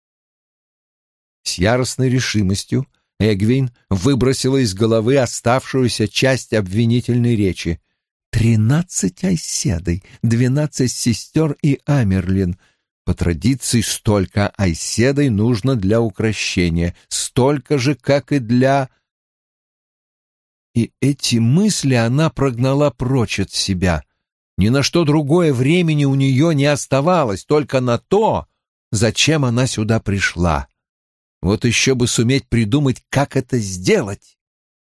С яростной решимостью Эгвин выбросила из головы оставшуюся часть обвинительной речи. «Тринадцать айседой, двенадцать сестер и Амерлин. По традиции столько айседой нужно для укрощения, столько же, как и для...» И эти мысли она прогнала прочь от себя. Ни на что другое времени у нее не оставалось, только на то, зачем она сюда пришла. Вот еще бы суметь придумать, как это сделать.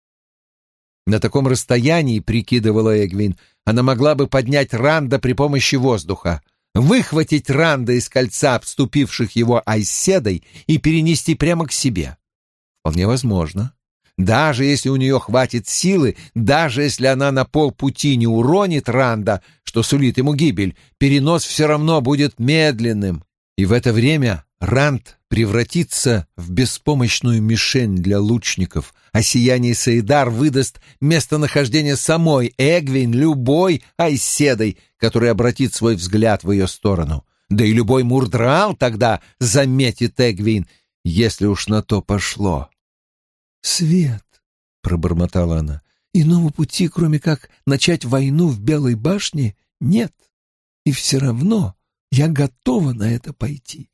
На таком расстоянии, прикидывала Эгвин, она могла бы поднять Ранда при помощи воздуха, выхватить Ранда из кольца обступивших его айседой и перенести прямо к себе. Вполне возможно. Даже если у нее хватит силы, даже если она на полпути не уронит Ранда, что сулит ему гибель, перенос все равно будет медленным, и в это время Ранд превратится в беспомощную мишень для лучников, а сияние Саидар выдаст местонахождение самой Эгвин любой айседой, который обратит свой взгляд в ее сторону. Да и любой Мурдраал тогда заметит Эгвин, если уж на то пошло. «Свет», — пробормотала она, — «иного пути, кроме как начать войну в Белой башне, нет. И все равно я готова на это пойти».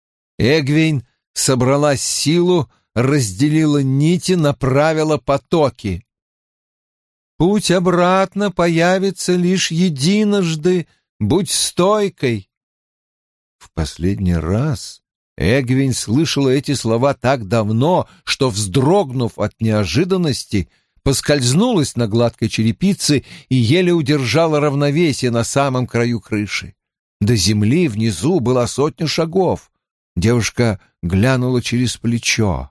Эгвин собрала силу, разделила нити, направила потоки. «Путь обратно появится лишь единожды, будь стойкой». В последний раз Эгвин слышала эти слова так давно, что, вздрогнув от неожиданности, поскользнулась на гладкой черепице и еле удержала равновесие на самом краю крыши. До земли внизу была сотня шагов. Девушка глянула через плечо.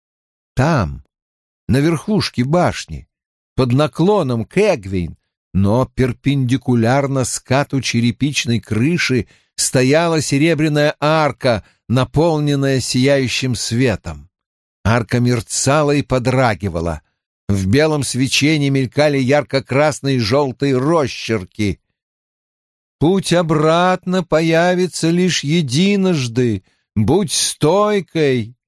Там, на верхушке башни, под наклоном к Эгвин, но перпендикулярно скату черепичной крыши, стояла серебряная арка, наполненная сияющим светом. Арка мерцала и подрагивала. В белом свечении мелькали ярко-красные и желтые росчерки. «Путь обратно появится лишь единожды. Будь стойкой!»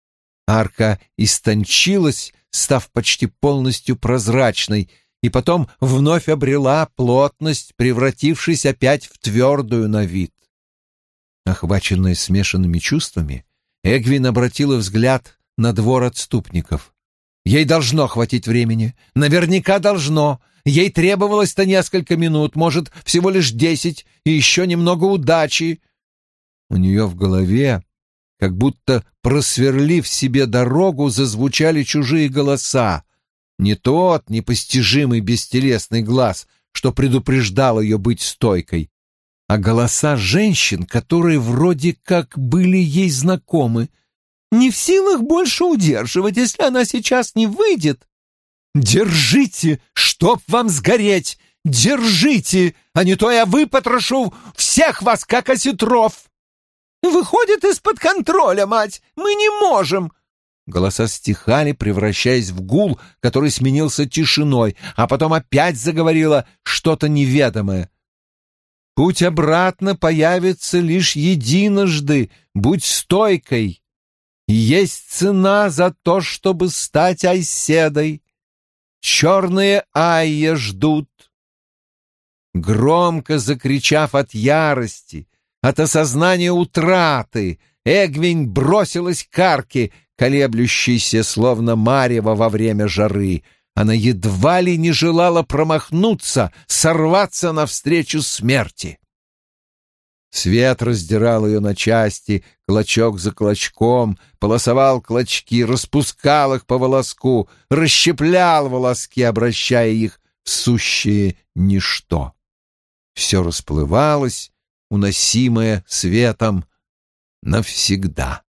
Арка истончилась, став почти полностью прозрачной, и потом вновь обрела плотность, превратившись опять в твердую на вид. Охваченная смешанными чувствами, Эгвин обратила взгляд на двор отступников. Ей должно хватить времени, наверняка должно. Ей требовалось-то несколько минут, может, всего лишь десять, и еще немного удачи. У нее в голове, как будто просверлив себе дорогу, зазвучали чужие голоса. Не тот непостижимый бестелесный глаз, что предупреждал ее быть стойкой, а голоса женщин, которые вроде как были ей знакомы. Не в силах больше удерживать, если она сейчас не выйдет. «Держите, чтоб вам сгореть! Держите, а не то я выпотрошу всех вас, как осетров!» «Выходит из-под контроля, мать! Мы не можем!» Голоса стихали, превращаясь в гул, который сменился тишиной, а потом опять заговорило что-то неведомое. «Путь обратно появится лишь единожды, будь стойкой. Есть цена за то, чтобы стать айседой. Черные айя ждут». Громко закричав от ярости, от осознания утраты, Эгвин бросилась к арке, колеблющейся, словно марево во время жары. Она едва ли не желала промахнуться, сорваться навстречу смерти. Свет раздирал ее на части, клочок за клочком, полосовал клочки, распускал их по волоску, расщеплял волоски, обращая их в сущее ничто. Все расплывалось, уносимое светом навсегда.